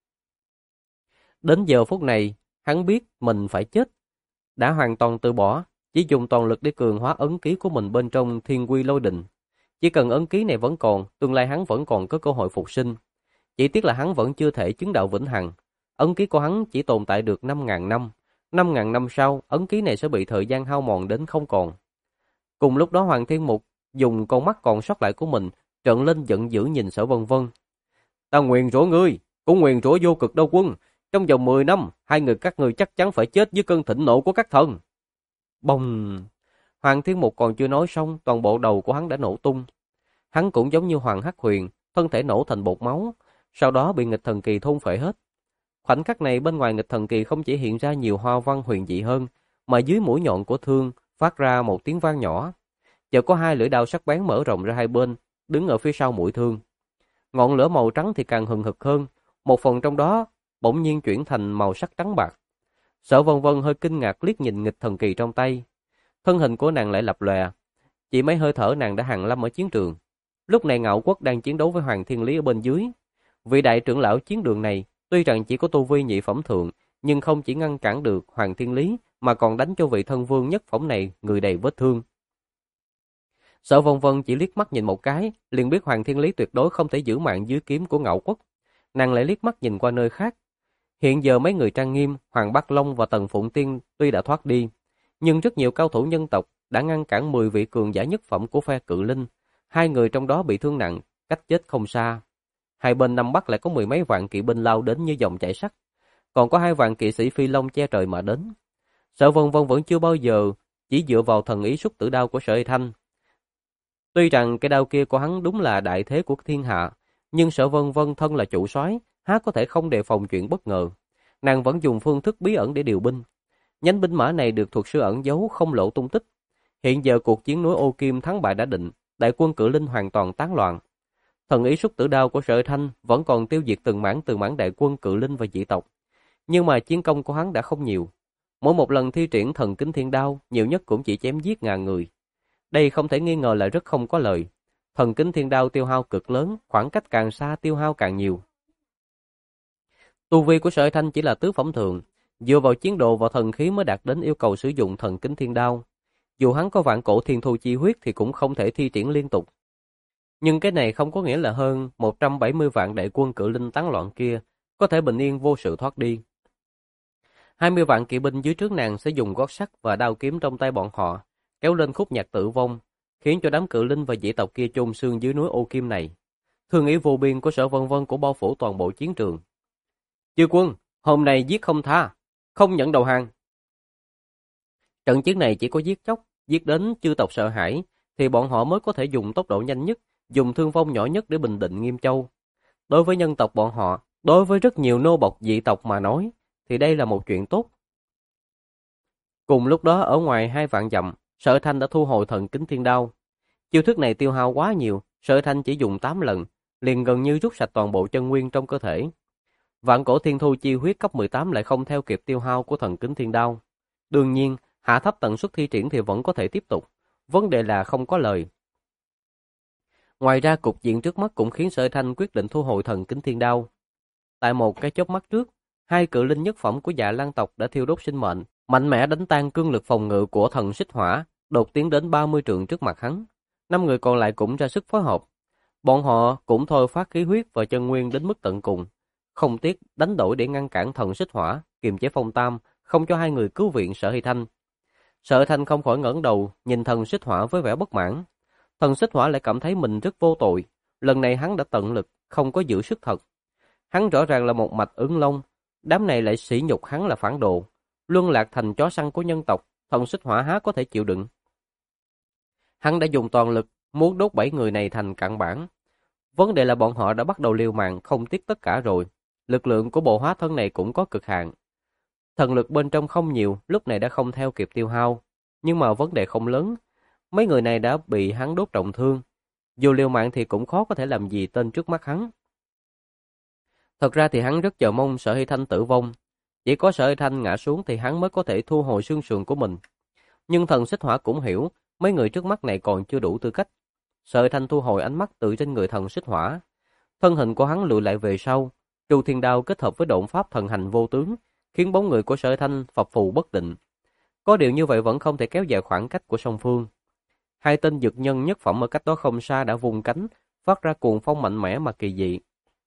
Đến giờ phút này, hắn biết mình phải chết. Đã hoàn toàn từ bỏ, chỉ dùng toàn lực để cường hóa ấn ký của mình bên trong Thiên Quy Lôi Đình. Chỉ cần ấn ký này vẫn còn, tương lai hắn vẫn còn có cơ hội phục sinh. Chỉ tiếc là hắn vẫn chưa thể chứng đạo vĩnh hằng. Ấn ký của hắn chỉ tồn tại được 5.000 năm. 5.000 năm sau, ấn ký này sẽ bị thời gian hao mòn đến không còn. Cùng lúc đó Hoàng Thiên Mục dùng con mắt còn sót lại của mình trợn lên giận dữ nhìn Sở Vân Vân. Ta nguyền rủa ngươi, cũng nguyền rủa Vô Cực Đao Quân. Trong vòng 10 năm, hai người các ngươi chắc chắn phải chết dưới cơn thịnh nộ của các thần. Bông! Hoàng Thiên Mục còn chưa nói xong, toàn bộ đầu của hắn đã nổ tung. Hắn cũng giống như Hoàng Hắc Huyền, thân thể nổ thành bột máu, sau đó bị nghịch thần kỳ thôn phệ hết. Khoảnh khắc này bên ngoài nghịch thần kỳ không chỉ hiện ra nhiều hoa văn huyền dị hơn, mà dưới mũi nhọn của thương phát ra một tiếng vang nhỏ. Chợt có hai lưỡi đao sắc bén mở rộng ra hai bên, đứng ở phía sau mũi thương. Ngọn lửa màu trắng thì càng hừng hực hơn, một phần trong đó bỗng nhiên chuyển thành màu sắc trắng bạc. Sở Vân Vân hơi kinh ngạc liếc nhìn nghịch thần kỳ trong tay. Thân hình của nàng lại lập lòe, chỉ mấy hơi thở nàng đã hàng lâm ở chiến trường. Lúc này Ngạo Quốc đang chiến đấu với Hoàng Thiên Lý ở bên dưới. Vị đại trưởng lão chiến đường này tuy rằng chỉ có tu vi nhị phẩm thượng, nhưng không chỉ ngăn cản được Hoàng Thiên Lý mà còn đánh cho vị thân vương nhất phẩm này người đầy vết thương. Sở Vân Vân chỉ liếc mắt nhìn một cái, liền biết Hoàng Thiên Lý tuyệt đối không thể giữ mạng dưới kiếm của Ngạo Quốc. Nàng lại liếc mắt nhìn qua nơi khác. Hiện giờ mấy người trang nghiêm, Hoàng Bắc Long và Tần Phụng Tiên tuy đã thoát đi, nhưng rất nhiều cao thủ nhân tộc đã ngăn cản 10 vị cường giả nhất phẩm của phe Cự Linh. Hai người trong đó bị thương nặng, cách chết không xa. Hai bên Nam Bắc lại có 10 mấy vạn kỵ binh lao đến như dòng chảy sắt, còn có 2 vạn kỵ sĩ phi long che trời mà đến. Sở Vân Vân vẫn chưa bao giờ chỉ dựa vào thần ý xuất tử đao của Sở Y Thanh. Tuy rằng cái đao kia của hắn đúng là đại thế của thiên hạ, nhưng Sở Vân Vân thân là chủ soái, há có thể không đề phòng chuyện bất ngờ. Nàng vẫn dùng phương thức bí ẩn để điều binh. Nhánh binh mã này được thuật sư ẩn giấu không lộ tung tích. Hiện giờ cuộc chiến núi Ô Kim thắng bại đã định, đại quân Cự Linh hoàn toàn tán loạn. Thần ý xuất tử đao của Sở Thanh vẫn còn tiêu diệt từng mảng đại quân Cự Linh và dị tộc. Nhưng mà chiến công của hắn đã không nhiều. Mỗi một lần thi triển thần kính thiên đao, nhiều nhất cũng chỉ chém giết ngàn người. Đây không thể nghi ngờ là rất không có lợi. Thần kính thiên đao tiêu hao cực lớn, khoảng cách càng xa tiêu hao càng nhiều. Tu vi của Sở Thanh chỉ là tứ phẩm thượng, dựa vào chiến độ và thần khí mới đạt đến yêu cầu sử dụng thần kính thiên đao. Dù hắn có vạn cổ thiên thu chi huyết thì cũng không thể thi triển liên tục. Nhưng cái này không có nghĩa là hơn 170 vạn đại quân Cự Linh tán loạn kia có thể bình yên vô sự thoát đi. 20 vạn kỵ binh dưới trước nàng sẽ dùng gót sắt và đao kiếm trong tay bọn họ kéo lên khúc nhạc tử vong, khiến cho đám Cự Linh và dị tộc kia chôn xương dưới núi Ô Kim này. Thương ý vô biên của Sở Vân Vân của bao phủ toàn bộ chiến trường. Chư quân, hôm nay giết không tha, không nhận đầu hàng. Trận chiến này chỉ có giết chóc, giết đến chư tộc sợ hãi, thì bọn họ mới có thể dùng tốc độ nhanh nhất, dùng thương vong nhỏ nhất để bình định Nghiêm Châu. Đối với nhân tộc bọn họ, đối với rất nhiều nô bộc dị tộc mà nói, thì đây là một chuyện tốt. Cùng lúc đó ở ngoài 2 vạn dặm, Sở Thanh đã thu hồi thần kính thiên đao. Chiêu thức này tiêu hao quá nhiều, Sở Thanh chỉ dùng 8 lần, liền gần như rút sạch toàn bộ chân nguyên trong cơ thể. Vạn cổ thiên thu chi huyết cấp 18 lại không theo kịp tiêu hao của thần kính thiên đao. Đương nhiên, hạ thấp tần suất thi triển thì vẫn có thể tiếp tục, vấn đề là không có lời. Ngoài ra cục diện trước mắt cũng khiến Sở Thanh quyết định thu hồi thần kính thiên đao. Tại một cái chớp mắt trước, 2 cự linh nhất phẩm của Dạ Lan tộc đã thiêu đốt sinh mệnh, mạnh mẽ đánh tan cương lực phòng ngự của thần xích hỏa, đột tiến đến 30 trượng trước mặt hắn. 5 người còn lại cũng ra sức phối hợp. Bọn họ cũng thôi phát khí huyết và chân nguyên đến mức tận cùng, không tiếc đánh đổi để ngăn cản thần xích hỏa, kiềm chế Phong Tam, không cho 2 người cứu viện Sở Hy Thanh. Sở Thanh không khỏi ngẩng đầu, nhìn thần xích hỏa với vẻ bất mãn. Thần xích hỏa lại cảm thấy mình rất vô tội, lần này hắn đã tận lực, không có giữ sức thật. Hắn rõ ràng là một mạch ứng long, đám này lại sỉ nhục hắn là phản đồ, luân lạc thành chó săn của nhân tộc, thần xích hỏa há có thể chịu đựng. Hắn đã dùng toàn lực, muốn đốt 7 người này thành cặn bã. Vấn đề là bọn họ đã bắt đầu liều mạng, không tiếc tất cả rồi. Lực lượng của bộ hóa thân này cũng có cực hạn. Thần lực bên trong không nhiều, lúc này đã không theo kịp tiêu hao. Nhưng mà vấn đề không lớn. Mấy người này đã bị hắn đốt trọng thương. Dù liều mạng thì cũng khó có thể làm gì tên trước mắt hắn. Thật ra thì hắn rất chờ mong Sở Hy Thanh tử vong. Chỉ có Sở Hy Thanh ngã xuống thì hắn mới có thể thu hồi xương sườn của mình. Nhưng thần xích hỏa cũng hiểu, mấy người trước mắt này còn chưa đủ tư cách. Sở Hy Thanh thu hồi ánh mắt từ trên người thần xích hỏa. Thân hình của hắn lùi lại về sau. Tru Thiên Đao kết hợp với độn pháp thần hành vô tướng, khiến bóng người của Sở Hy Thanh phập phù bất định. Có điều như vậy vẫn không thể kéo dài khoảng cách của song phương. 2 tên dược nhân nhất phẩm ở cách đó không xa đã vùng cánh, phát ra cuồng phong mạnh mẽ mà kỳ dị.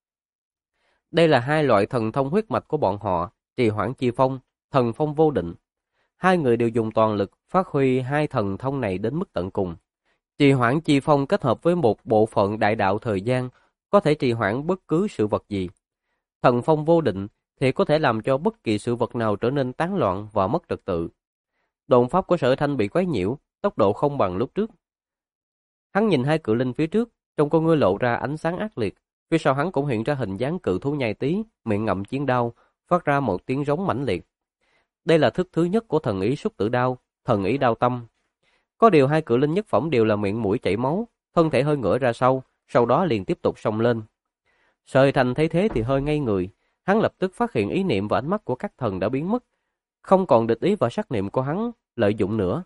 Đây là 2 loại thần thông huyết mạch của bọn họ, Trì Hoãn Chi Phong, Thần Phong Vô Định. 2 người đều dùng toàn lực phát huy 2 thần thông này đến mức tận cùng. Trì Hoãn Chi Phong kết hợp với một bộ phận đại đạo thời gian, có thể trì hoãn bất cứ sự vật gì. Thần Phong Vô Định thì có thể làm cho bất kỳ sự vật nào trở nên tán loạn và mất trật tự. Độn pháp của Sở Thanh bị quấy nhiễu, tốc độ không bằng lúc trước. Hắn nhìn 2 cự linh phía trước, trong con ngươi lộ ra ánh sáng ác liệt. Phía sau hắn cũng hiện ra hình dáng cự thú nhai tí, miệng ngậm chiến đao, phát ra một tiếng rống mãnh liệt. Đây là thức thứ nhất của thần ý Súc Tử Đao, thần ý đao tâm. Có điều 2 cự linh nhất phẩm đều là miệng mũi chảy máu, thân thể hơi ngửa ra sau đó liền tiếp tục xông lên. Sở Hy Thanh thấy thế thì hơi ngây người, hắn lập tức phát hiện ý niệm và ánh mắt của các thần đã biến mất, không còn địch ý và sát niệm của hắn lợi dụng nữa.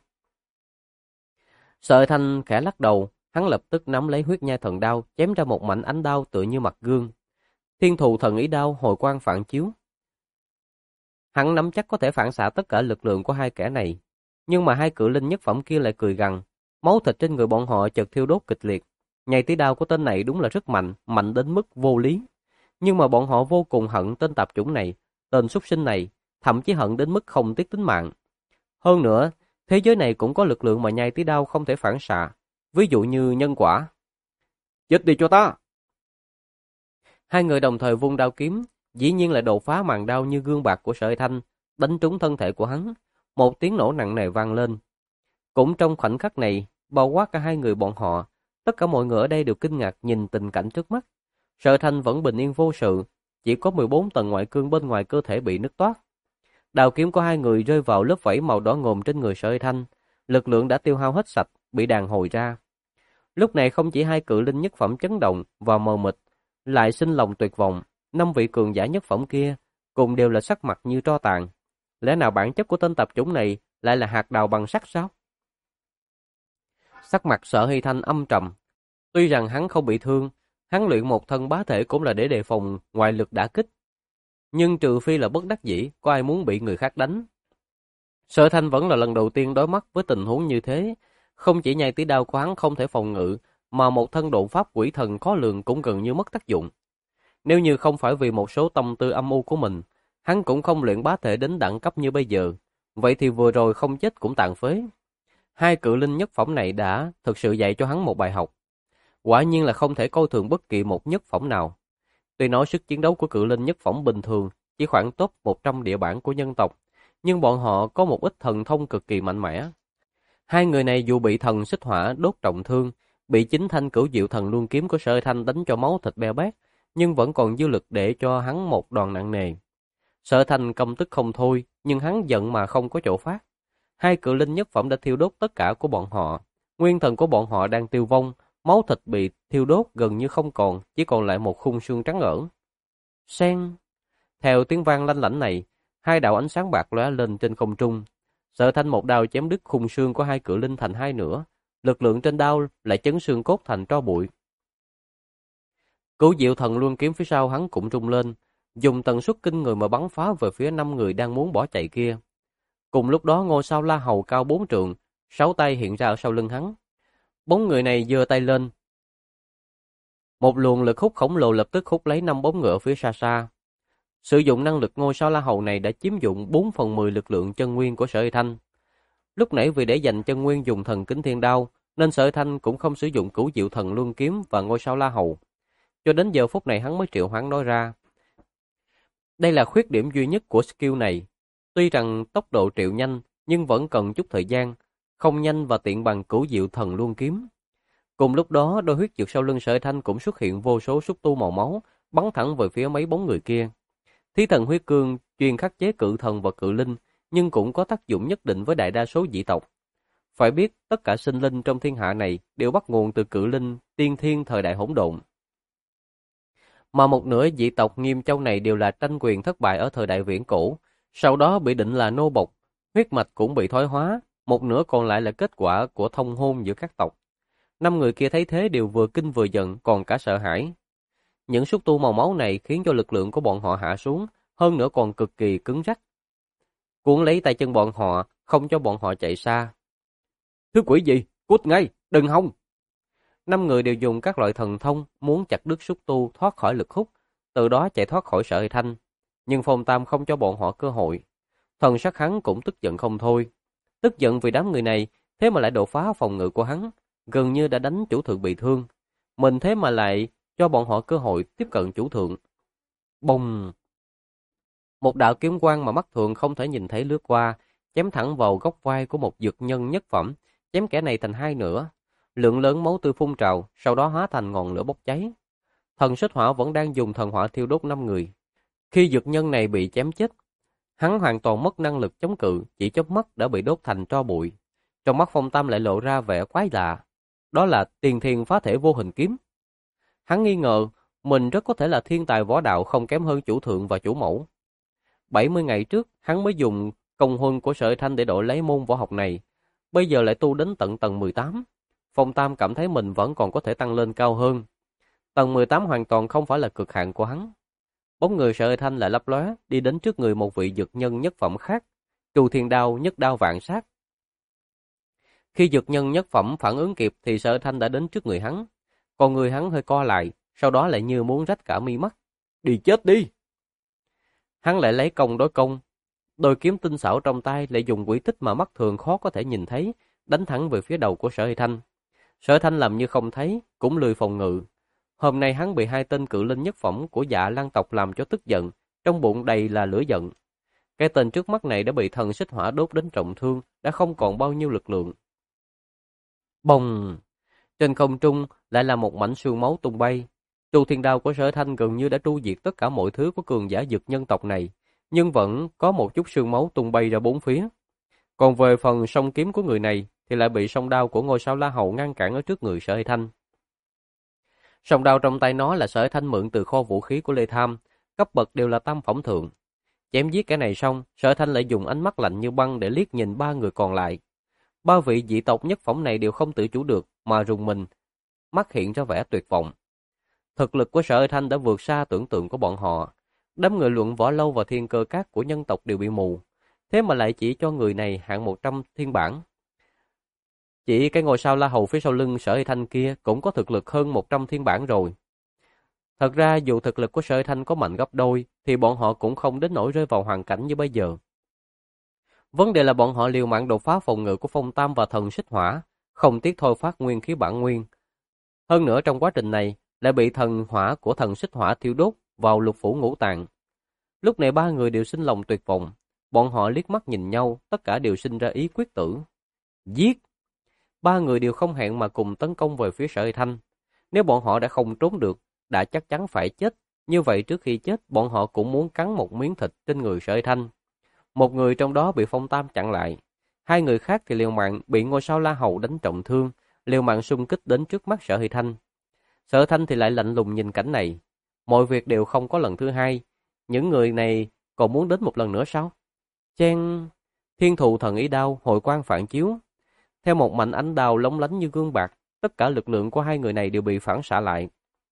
Sở Hy Thanh khẽ lắc đầu, hắn lập tức nắm lấy huyết nhai thần đao, chém ra một mảnh ánh đao tựa như mặt gương. Thiên thù thần ý đao hồi quang phản chiếu. Hắn nắm chắc có thể phản xạ tất cả lực lượng của 2 kẻ này, nhưng mà 2 cự linh nhất phẩm kia lại cười gằn, máu thịt trên người bọn họ chợt thiêu đốt kịch liệt. Nhai tí đao của tên này đúng là rất mạnh, mạnh đến mức vô lý. Nhưng mà bọn họ vô cùng hận tên tạp chủng này, tên súc sinh này, thậm chí hận đến mức không tiếc tính mạng. Hơn nữa, thế giới này cũng có lực lượng mà nhai tí đao không thể phản xạ, ví dụ như nhân quả. Chết đi cho ta! 2 người đồng thời vung đao kiếm, dĩ nhiên là đột phá màn đao như gương bạc của Sở Hy Thanh, đánh trúng thân thể của hắn. Một tiếng nổ nặng nề vang lên. Cũng trong khoảnh khắc này, bao quát cả 2 người bọn họ, tất cả mọi người ở đây đều kinh ngạc nhìn tình cảnh trước mắt. Sở Thanh vẫn bình yên vô sự, chỉ có 14 tầng ngoại cương bên ngoài cơ thể bị nứt toác. Đao kiếm của 2 người rơi vào lớp vảy màu đỏ ngòm trên người Sở Hy Thanh, lực lượng đã tiêu hao hết sạch, bị đàn hồi ra. Lúc này không chỉ 2 cự linh nhất phẩm chấn động và mờ mịt, lại sinh lòng tuyệt vọng, 5 vị cường giả nhất phẩm kia cùng đều là sắc mặt như tro tàn. Lẽ nào bản chất của tên tạp chủng này lại là hạt đào bằng sắt sao? Sắc mặt Sở Hy Thanh âm trầm. Tuy rằng hắn không bị thương, hắn luyện một thân bá thể cũng là để đề phòng ngoại lực đả kích. Nhưng trừ phi là bất đắc dĩ, có ai muốn bị người khác đánh. Sở Thanh vẫn là lần đầu tiên đối mặt với tình huống như thế. Không chỉ nhai tí đao của hắn không thể phòng ngự, mà một thân độn pháp quỷ thần khó lường cũng gần như mất tác dụng. Nếu như không phải vì một số tâm tư âm u của mình, hắn cũng không luyện bá thể đến đẳng cấp như bây giờ. Vậy thì vừa rồi không chết cũng tàn phế. 2 cự linh nhất phẩm này đã thực sự dạy cho hắn một bài học. Quả nhiên là không thể coi thường bất kỳ một nhất phẩm nào. Tuy nói sức chiến đấu của cự linh nhất phẩm bình thường chỉ khoảng top 100 địa bản của nhân tộc, nhưng bọn họ có một ít thần thông cực kỳ mạnh mẽ. 2 người này dù bị thần xích hỏa đốt trọng thương, bị chính thanh cửu diệu thần luân kiếm của Sở Thanh đánh cho máu thịt beo bét, nhưng vẫn còn dư lực để cho hắn một đòn nặng nề. Sở Thanh căm tức không thôi, nhưng hắn giận mà không có chỗ phát. Hai cự linh nhất phẩm đã thiêu đốt tất cả của bọn họ. Nguyên thần của bọn họ đang tiêu vong, máu thịt bị thiêu đốt gần như không còn, chỉ còn lại một khung xương trắng ẩn. Sen. Theo tiếng vang lanh lảnh này, hai đạo ánh sáng bạc lóe lên trên không trung. Sở Thanh một đao chém đứt khung xương của hai cự linh thành hai nửa, lực lượng trên đao lại chấn xương cốt thành tro bụi. Cửu Diệu Thần Luân kiếm phía sau hắn cũng rung lên, dùng tần suất kinh người mà bắn phá về phía 5 người đang muốn bỏ chạy kia. Cùng lúc đó ngôi sao La Hầu cao 4 trượng, 6 tay hiện ra ở sau lưng hắn. Bốn người này giơ tay lên. Một luồng lực hút khổng lồ lập tức hút lấy 5 bóng ngựa phía xa xa. Sử dụng năng lực ngôi sao La Hầu này đã chiếm dụng 4/10 lực lượng chân nguyên của Sở Hy Thanh. Lúc nãy vì để dành chân nguyên dùng thần kính thiên đao, nên Sở Hy Thanh cũng không sử dụng Cửu Diệu Thần Luân kiếm và ngôi sao La Hầu. Cho đến giờ phút này hắn mới triệu hoán nói ra. Đây là khuyết điểm duy nhất của skill này. Tuy rằng tốc độ triệu nhanh, nhưng vẫn cần chút thời gian, không nhanh và tiện bằng Cửu Diệu Thần Luân kiếm. Cùng lúc đó, đôi huyết dược sau lưng Sở Thanh cũng xuất hiện vô số xúc tu màu máu, bắn thẳng về phía mấy bóng người kia. Thí thần huyết cương chuyên khắc chế cự thần và cự linh, nhưng cũng có tác dụng nhất định với đại đa số dị tộc. Phải biết, tất cả sinh linh trong thiên hạ này đều bắt nguồn từ cự linh tiên thiên thời đại hỗn độn. Mà một nửa dị tộc Nghiêm Châu này đều là tranh quyền thất bại ở thời đại viễn cổ, sau đó bị định là nô bộc, huyết mạch cũng bị thoái hóa, một nửa còn lại là kết quả của thông hôn giữa các tộc. 5 người kia thấy thế đều vừa kinh vừa giận, còn cả sợ hãi. Những xúc tu màu máu này khiến cho lực lượng của bọn họ hạ xuống, hơn nữa còn cực kỳ cứng rắn. Cuốn lấy tay chân bọn họ, không cho bọn họ chạy xa. Thứ quỷ gì? Cút ngay, đừng hòng! 5 người đều dùng các loại thần thông muốn chặt đứt xúc tu thoát khỏi lực hút, từ đó chạy thoát khỏi Sở Hy Thanh. Nhưng Phong Tam không cho bọn họ cơ hội. Thần sắc hắn cũng tức giận không thôi. Tức giận vì đám người này, thế mà lại đột phá phòng ngự của hắn, gần như đã đánh chủ thượng bị thương. Mình thế mà lại cho bọn họ cơ hội tiếp cận chủ thượng. Bùng! Một đạo kiếm quang mà mắt thường không thể nhìn thấy lướt qua, chém thẳng vào góc vai của một dược nhân nhất phẩm, chém kẻ này thành hai nửa. Lượng lớn máu tươi phun trào, sau đó hóa thành ngọn lửa bốc cháy. Thần Xích Hỏa vẫn đang dùng thần hỏa thiêu đốt 5 người. Khi dược nhân này bị chém chết, hắn hoàn toàn mất năng lực chống cự, chỉ chớp mắt đã bị đốt thành tro bụi. Trong mắt Phong Tam lại lộ ra vẻ quái lạ, đó là Tiền Thiên Phá Thể Vô Hình Kiếm. Hắn nghi ngờ mình rất có thể là thiên tài võ đạo không kém hơn chủ thượng và chủ mẫu. 70 ngày trước, hắn mới dùng công huân của Sở Thanh để đổi lấy môn võ học này, bây giờ lại tu đến tận tầng 18. Phong Tam cảm thấy mình vẫn còn có thể tăng lên cao hơn. Tầng 18 hoàn toàn không phải là cực hạn của hắn. Bóng người Sở Thanh lại lấp lóe, đi đến trước người một vị dược nhân nhất phẩm khác, Trù Thiên Đao nhất đao vạn sát. Khi dược nhân nhất phẩm phản ứng kịp thì Sở Thanh đã đến trước người hắn, còn người hắn hơi co lại, sau đó lại như muốn rách cả mi mắt. Đi chết đi! Hắn lại lấy công đối công, đôi kiếm tinh xảo trong tay lại dùng quỹ tích mà mắt thường khó có thể nhìn thấy, đánh thẳng về phía đầu của Sở Thanh. Sở Thanh làm như không thấy, cũng lười phòng ngự. Hôm nay hắn bị hai tên cự linh nhất phẩm của Dạ Lan tộc làm cho tức giận, trong bụng đầy là lửa giận. Cái tên trước mắt này đã bị thần xích hỏa đốt đến trọng thương, đã không còn bao nhiêu lực lượng. Bồng! Trên không trung lại là một mảnh sương máu tung bay. Trù Thiên Đao của Sở Thanh gần như đã tru diệt tất cả mọi thứ của cường giả dược nhân tộc này, nhưng vẫn có một chút sương máu tung bay ra bốn phía. Còn về phần song kiếm của người này thì lại bị song đao của ngôi sao La Hầu ngăn cản ở trước người Sở Thanh. Song đao trong tay nó là Sở Thanh mượn từ kho vũ khí của Lê Tham, cấp bậc đều là tam phẩm thượng. Chém giết kẻ này xong, Sở Thanh lại dùng ánh mắt lạnh như băng để liếc nhìn ba người còn lại. Ba vị dị tộc nhất phẩm này đều không tự chủ được mà rùng mình, mắt hiện ra vẻ tuyệt vọng. Thực lực của Sở Thanh đã vượt xa tưởng tượng của bọn họ. Đám người luận võ lâu và thiên cơ các của nhân tộc đều bị mù, thế mà lại chỉ cho người này hạng 100 thiên bản. Chỉ cái ngôi sao La Hầu phía sau lưng Sở Thanh kia cũng có thực lực hơn 100 thiên bản rồi. Thật ra dù thực lực của Sở Thanh có mạnh gấp đôi thì bọn họ cũng không đến nỗi rơi vào hoàn cảnh như bây giờ. Vấn đề là bọn họ liều mạng đột phá phòng ngự của Phong Tam và thần xích hỏa, không tiếc thôi phát nguyên khí bản nguyên. Hơn nữa trong quá trình này lại bị thần hỏa của thần xích hỏa thiêu đốt vào lục phủ ngũ tạng. Lúc này ba người đều sinh lòng tuyệt vọng, bọn họ liếc mắt nhìn nhau, tất cả đều sinh ra ý quyết tử. Giết! Ba người đều không hẹn mà cùng tấn công về phía Sở Thanh. Nếu bọn họ đã không trốn được, đã chắc chắn phải chết, Như vậy trước khi chết, bọn họ cũng muốn cắn một miếng thịt trên người Sở Hy Thanh. Một người trong đó bị Phong Tam chặn lại. Hai người khác thì liều mạng bị ngôi sao La Hầu đánh trọng thương, liều mạng xung kích đến trước mắt Sở Hy Thanh. Sở Hy Thanh thì lại lạnh lùng nhìn cảnh này. Mọi việc đều không có lần thứ hai. Những người này còn muốn đến một lần nữa sao? Chen, thiên thù thần ý đao, hội quang phản chiếu. Theo một mảnh ánh đao lóng lánh như gương bạc, tất cả lực lượng của hai người này đều bị phản xạ lại.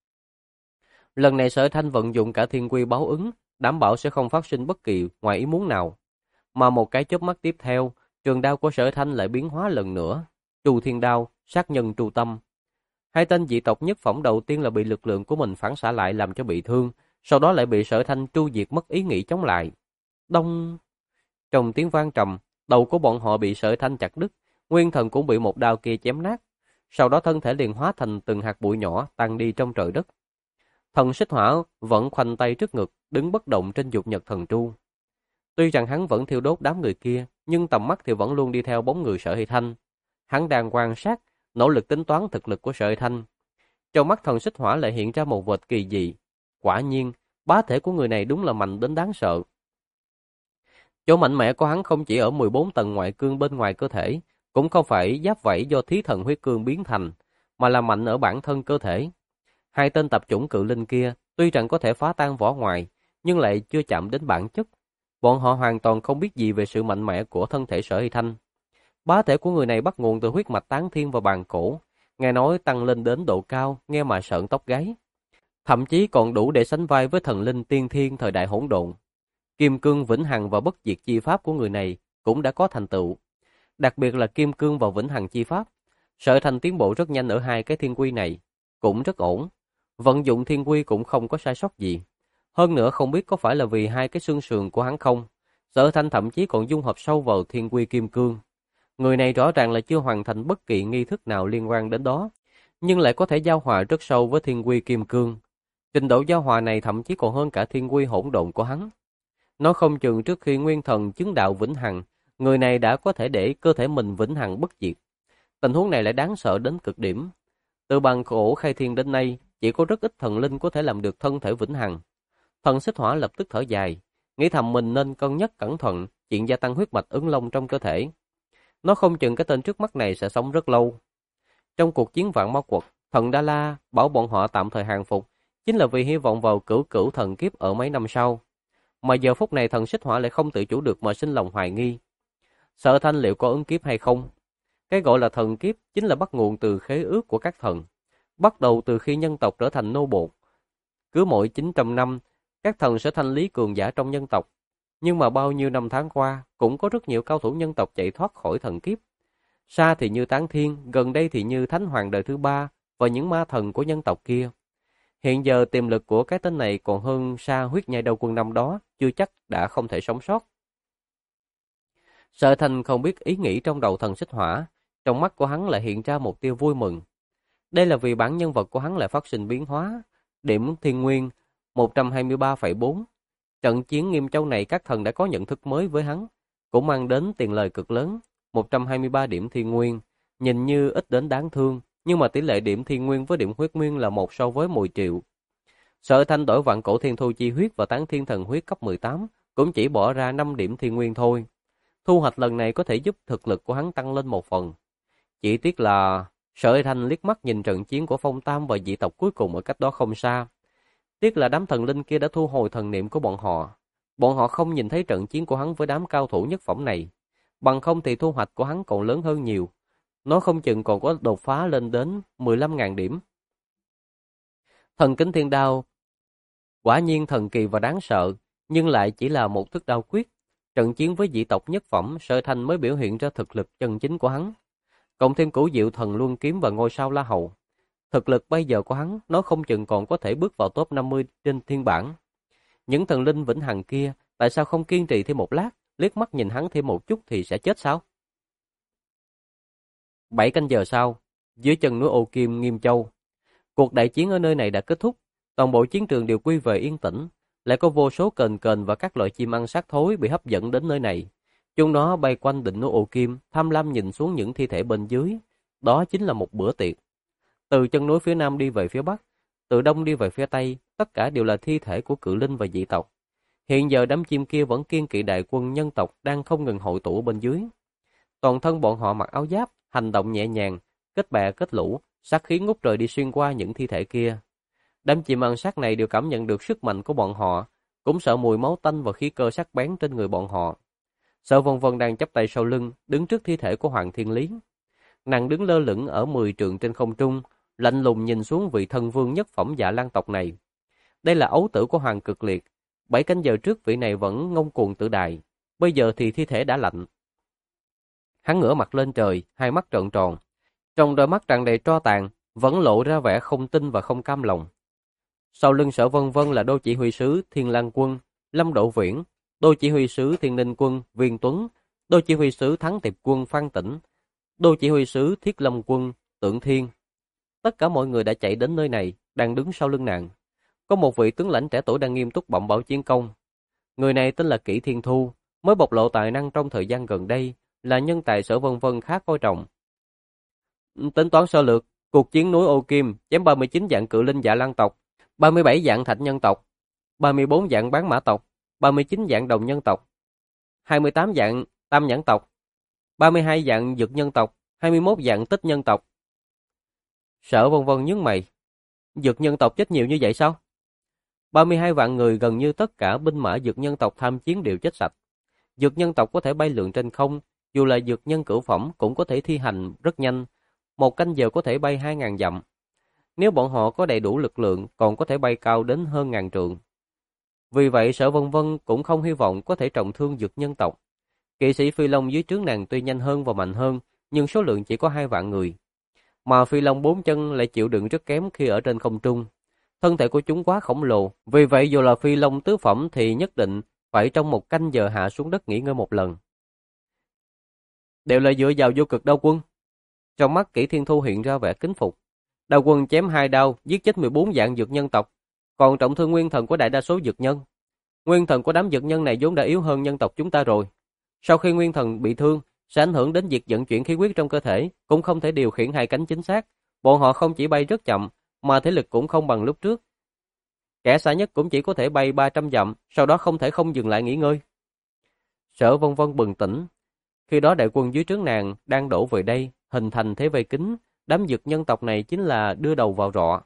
Lần này Sở Thanh vận dụng cả thiên quy báo ứng, đảm bảo sẽ không phát sinh bất kỳ ngoài ý muốn nào. Mà một cái chớp mắt tiếp theo, trường đao của Sở Thanh lại biến hóa lần nữa. Trù thiên đao, sát nhân tru tâm. Hai tên dị tộc nhất phẩm đầu tiên là bị lực lượng của mình phản xạ lại làm cho bị thương, sau đó lại bị Sở Thanh tru diệt mất ý nghĩ chống lại. Đông! Trong tiếng vang trầm, đầu của bọn họ bị Sở Thanh chặt đứt, nguyên thần cũng bị một đao kia chém nát. Sau đó thân thể liền hóa thành từng hạt bụi nhỏ tan đi trong trời đất. Thần Xích Hỏa vẫn khoanh tay trước ngực, đứng bất động trên dục nhật thần tru. Tuy rằng hắn vẫn thiêu đốt đám người kia, nhưng tầm mắt thì vẫn luôn đi theo bóng người Sở Hy Thanh. Hắn đang quan sát, nỗ lực tính toán thực lực của Sở Hy Thanh. Trong mắt Thần Xích Hỏa lại hiện ra một vệt kỳ dị. Quả nhiên, bá thể của người này đúng là mạnh đến đáng sợ. Chỗ mạnh mẽ của hắn không chỉ ở 14 tầng ngoại cương bên ngoài cơ thể, cũng không phải giáp vảy do thí thần huyết cương biến thành, mà là mạnh ở bản thân cơ thể. Hai tên tập chủng cự linh kia, tuy rằng có thể phá tan vỏ ngoài, nhưng lại chưa chạm đến bản chất. Bọn họ hoàn toàn không biết gì về sự mạnh mẽ của thân thể Sở Hy Thanh. Bá thể của người này bắt nguồn từ huyết mạch tán thiên và bàn cổ, nghe nói tăng lên đến độ cao, nghe mà sợn tóc gáy. Thậm chí còn đủ để sánh vai với thần linh tiên thiên thời đại hỗn độn. Kim cương vĩnh hằng và bất diệt chi pháp của người này cũng đã có thành tựu. Đặc biệt là kim cương và vĩnh hằng chi pháp. Sở Thanh tiến bộ rất nhanh ở hai cái thiên quy này, cũng rất ổn. Vận dụng thiên quy cũng không có sai sót gì. Hơn nữa không biết có phải là vì hai cái xương sườn của hắn không. Sở Thanh thậm chí còn dung hợp sâu vào thiên quy kim cương. Người này rõ ràng là chưa hoàn thành bất kỳ nghi thức nào liên quan đến đó, nhưng lại có thể giao hòa rất sâu với thiên quy kim cương. Trình độ giao hòa này thậm chí còn hơn cả thiên quy hỗn độn của hắn. Nó không chừng trước khi nguyên thần chứng đạo vĩnh hằng, người này đã có thể để cơ thể mình vĩnh hằng bất diệt. Tình huống này lại đáng sợ đến cực điểm. Từ bàn cổ khai thiên đến nay, chỉ có rất ít thần linh có thể làm được thân thể vĩnh hằng. Thần Xích Hỏa lập tức thở dài, nghĩ thầm mình nên cân nhắc cẩn thận chuyện gia tăng huyết mạch ứng long trong cơ thể. Nó không chừng cái tên trước mắt này sẽ sống rất lâu. Trong cuộc chiến vạn ma quật, thần Đa La bảo bọn họ tạm thời hàng phục, chính là vì hy vọng vào cửu cửu thần kiếp ở mấy năm sau. Mà giờ phút này thần Xích Hỏa lại không tự chủ được mà sinh lòng hoài nghi. Sở Thanh liệu có ứng kiếp hay không? Cái gọi là thần kiếp chính là bắt nguồn từ khế ước của các thần. Bắt đầu từ khi nhân tộc trở thành nô bộc. Cứ mỗi 900 năm, các thần sẽ thanh lý cường giả trong nhân tộc. Nhưng mà bao nhiêu năm tháng qua, cũng có rất nhiều cao thủ nhân tộc chạy thoát khỏi thần kiếp. Xa thì như Tán Thiên, gần đây thì như Thánh Hoàng đời thứ ba và những ma thần của nhân tộc kia. Hiện giờ tiềm lực của cái tên này còn hơn xa huyết nhai đầu quân năm đó, chưa chắc đã không thể sống sót. Sở Thanh không biết ý nghĩ trong đầu thần Xích Hỏa, trong mắt của hắn lại hiện ra một tia vui mừng. Đây là vì bản nhân vật của hắn lại phát sinh biến hóa. Điểm thiên nguyên 123,4. Trận chiến Nghiêm Châu này các thần đã có nhận thức mới với hắn, cũng mang đến tiền lời cực lớn. 123 điểm thiên nguyên, nhìn như ít đến đáng thương, nhưng mà tỷ lệ điểm thiên nguyên với điểm huyết nguyên là 1 so với 10 triệu. Sở Thanh đổi vạn cổ thiên thu chi huyết và tán thiên thần huyết cấp 18, cũng chỉ bỏ ra 5 điểm thiên nguyên thôi. Thu hoạch lần này có thể giúp thực lực của hắn tăng lên một phần. Chỉ tiếc là Sở Thanh liếc mắt nhìn trận chiến của Phong Tam và dị tộc cuối cùng ở cách đó không xa. Tiếc là đám thần linh kia đã thu hồi thần niệm của bọn họ. Bọn họ không nhìn thấy trận chiến của hắn với đám cao thủ nhất phẩm này. Bằng không thì thu hoạch của hắn còn lớn hơn nhiều. Nó không chừng còn có đột phá lên đến 15.000 điểm. Thần kính thiên đao quả nhiên thần kỳ và đáng sợ, nhưng lại chỉ là một thức đao quyết. Trận chiến với dị tộc nhất phẩm, Sở Thanh mới biểu hiện ra thực lực chân chính của hắn. Cộng thêm cửu diệu thần luân kiếm và ngôi sao La Hầu. Thực lực bây giờ của hắn, nó không chừng còn có thể bước vào top 50 trên thiên bảng. Những thần linh vĩnh hằng kia, tại sao không kiên trì thêm một lát, liếc mắt nhìn hắn thêm một chút thì sẽ chết sao? 7 canh giờ sau, dưới chân núi Ô Kim Nghiêm Châu, cuộc đại chiến ở nơi này đã kết thúc, toàn bộ chiến trường đều quy về yên tĩnh, lại có vô số kền kền và các loại chim ăn xác thối bị hấp dẫn đến nơi này. Chúng nó bay quanh đỉnh núi Ô Kim, tham lam nhìn xuống những thi thể bên dưới, đó chính là một bữa tiệc. Từ chân núi phía nam đi về phía bắc, từ đông đi về phía tây, tất cả đều là thi thể của cự linh và dị tộc. Hiện giờ đám chim kia vẫn kiên kỵ đại quân nhân tộc đang không ngừng hội tụ bên dưới. Toàn thân bọn họ mặc áo giáp, hành động nhẹ nhàng, kết bè kết lũ, sát khí ngút trời đi xuyên qua những thi thể kia. Đám chim ăn sát này đều cảm nhận được sức mạnh của bọn họ, cũng sợ mùi máu tanh và khí cơ sắc bén trên người bọn họ. Sở Vân Vân đang chắp tay sau lưng, đứng trước thi thể của Hoàng Thiên Lý. Nàng đứng lơ lửng ở 10 trượng trên không trung, lạnh lùng nhìn xuống vị thân vương nhất phẩm Dạ Lan tộc này. Đây là ấu tử của Hoàng Cực Liệt. 7 canh giờ trước vị này vẫn ngông cuồng tự đại, bây giờ thì thi thể đã lạnh. Hắn ngửa mặt lên trời, hai mắt trợn tròn. Trong đôi mắt tràn đầy tro tàn, vẫn lộ ra vẻ không tin và không cam lòng. Sau lưng Sở Vân Vân là đô chỉ huy sứ Thiên Lang Quân, Lâm Độ Viễn, đô chỉ huy sứ Thiên Ninh Quân, Viên Tuấn, đô chỉ huy sứ Thắng Tiệp Quân, Phan Tĩnh, đô chỉ huy sứ Thiết Lâm Quân, Tưởng Thiên. Tất cả mọi người đã chạy đến nơi này, đang đứng sau lưng nàng. Có một vị tướng lãnh trẻ tuổi đang nghiêm túc bẩm báo chiến công. Người này tên là Kỷ Thiên Thu, mới bộc lộ tài năng trong thời gian gần đây, là nhân tài Sở Vân Vân khá coi trọng. Tính toán sơ lược, cuộc chiến núi Ô Kim chém 39 dạng cự linh Dạ Lan tộc, 37 dạng thạch nhân tộc, 34 dạng bán mã tộc, 39 dạng đồng nhân tộc, 28 dạng tam nhãn tộc, 32 dạng dực nhân tộc, 21 dạng tích nhân tộc. Sở Vân Vân nhướng mày. Dực nhân tộc chết nhiều như vậy sao? 32 vạn người, gần như tất cả binh mã dực nhân tộc tham chiến đều chết sạch. Dực nhân tộc có thể bay lượn trên không, dù là dực nhân cửu phẩm cũng có thể thi hành rất nhanh, 1 canh giờ có thể bay 2.000 dặm. Nếu bọn họ có đầy đủ lực lượng, còn có thể bay cao đến hơn 1.000 trượng. Vì vậy Sở Vân Vân cũng không hy vọng có thể trọng thương dực nhân tộc. Kỵ sĩ Phi Long dưới trướng nàng tuy nhanh hơn và mạnh hơn, nhưng số lượng chỉ có 2 vạn người. Mà Phi Long 4 chân lại chịu đựng rất kém khi ở trên không trung. Thân thể của chúng quá khổng lồ, vì vậy dù là Phi Long tứ phẩm thì nhất định phải trong 1 canh giờ hạ xuống đất nghỉ ngơi một lần. Đều là dựa vào vô cực đao quân. Trong mắt Kỷ Thiên Thu hiện ra vẻ kính phục. Đao quân chém 2 đao, giết chết 14 dạng dược nhân tộc, còn trọng thương nguyên thần của đại đa số dược nhân. Nguyên thần của đám dược nhân này vốn đã yếu hơn nhân tộc chúng ta rồi. Sau khi nguyên thần bị thương, sẽ ảnh hưởng đến việc vận chuyển khí huyết trong cơ thể, cũng không thể điều khiển 2 cánh chính xác. Bọn họ không chỉ bay rất chậm, mà thể lực cũng không bằng lúc trước. Kẻ xa nhất cũng chỉ có thể bay 300 dặm, sau đó không thể không dừng lại nghỉ ngơi. Sở Vân Vân bừng tỉnh. Khi đó đại quân dưới trướng nàng đang đổ về đây, hình thành thế vây kín, đám dực nhân tộc này chính là đưa đầu vào rọ.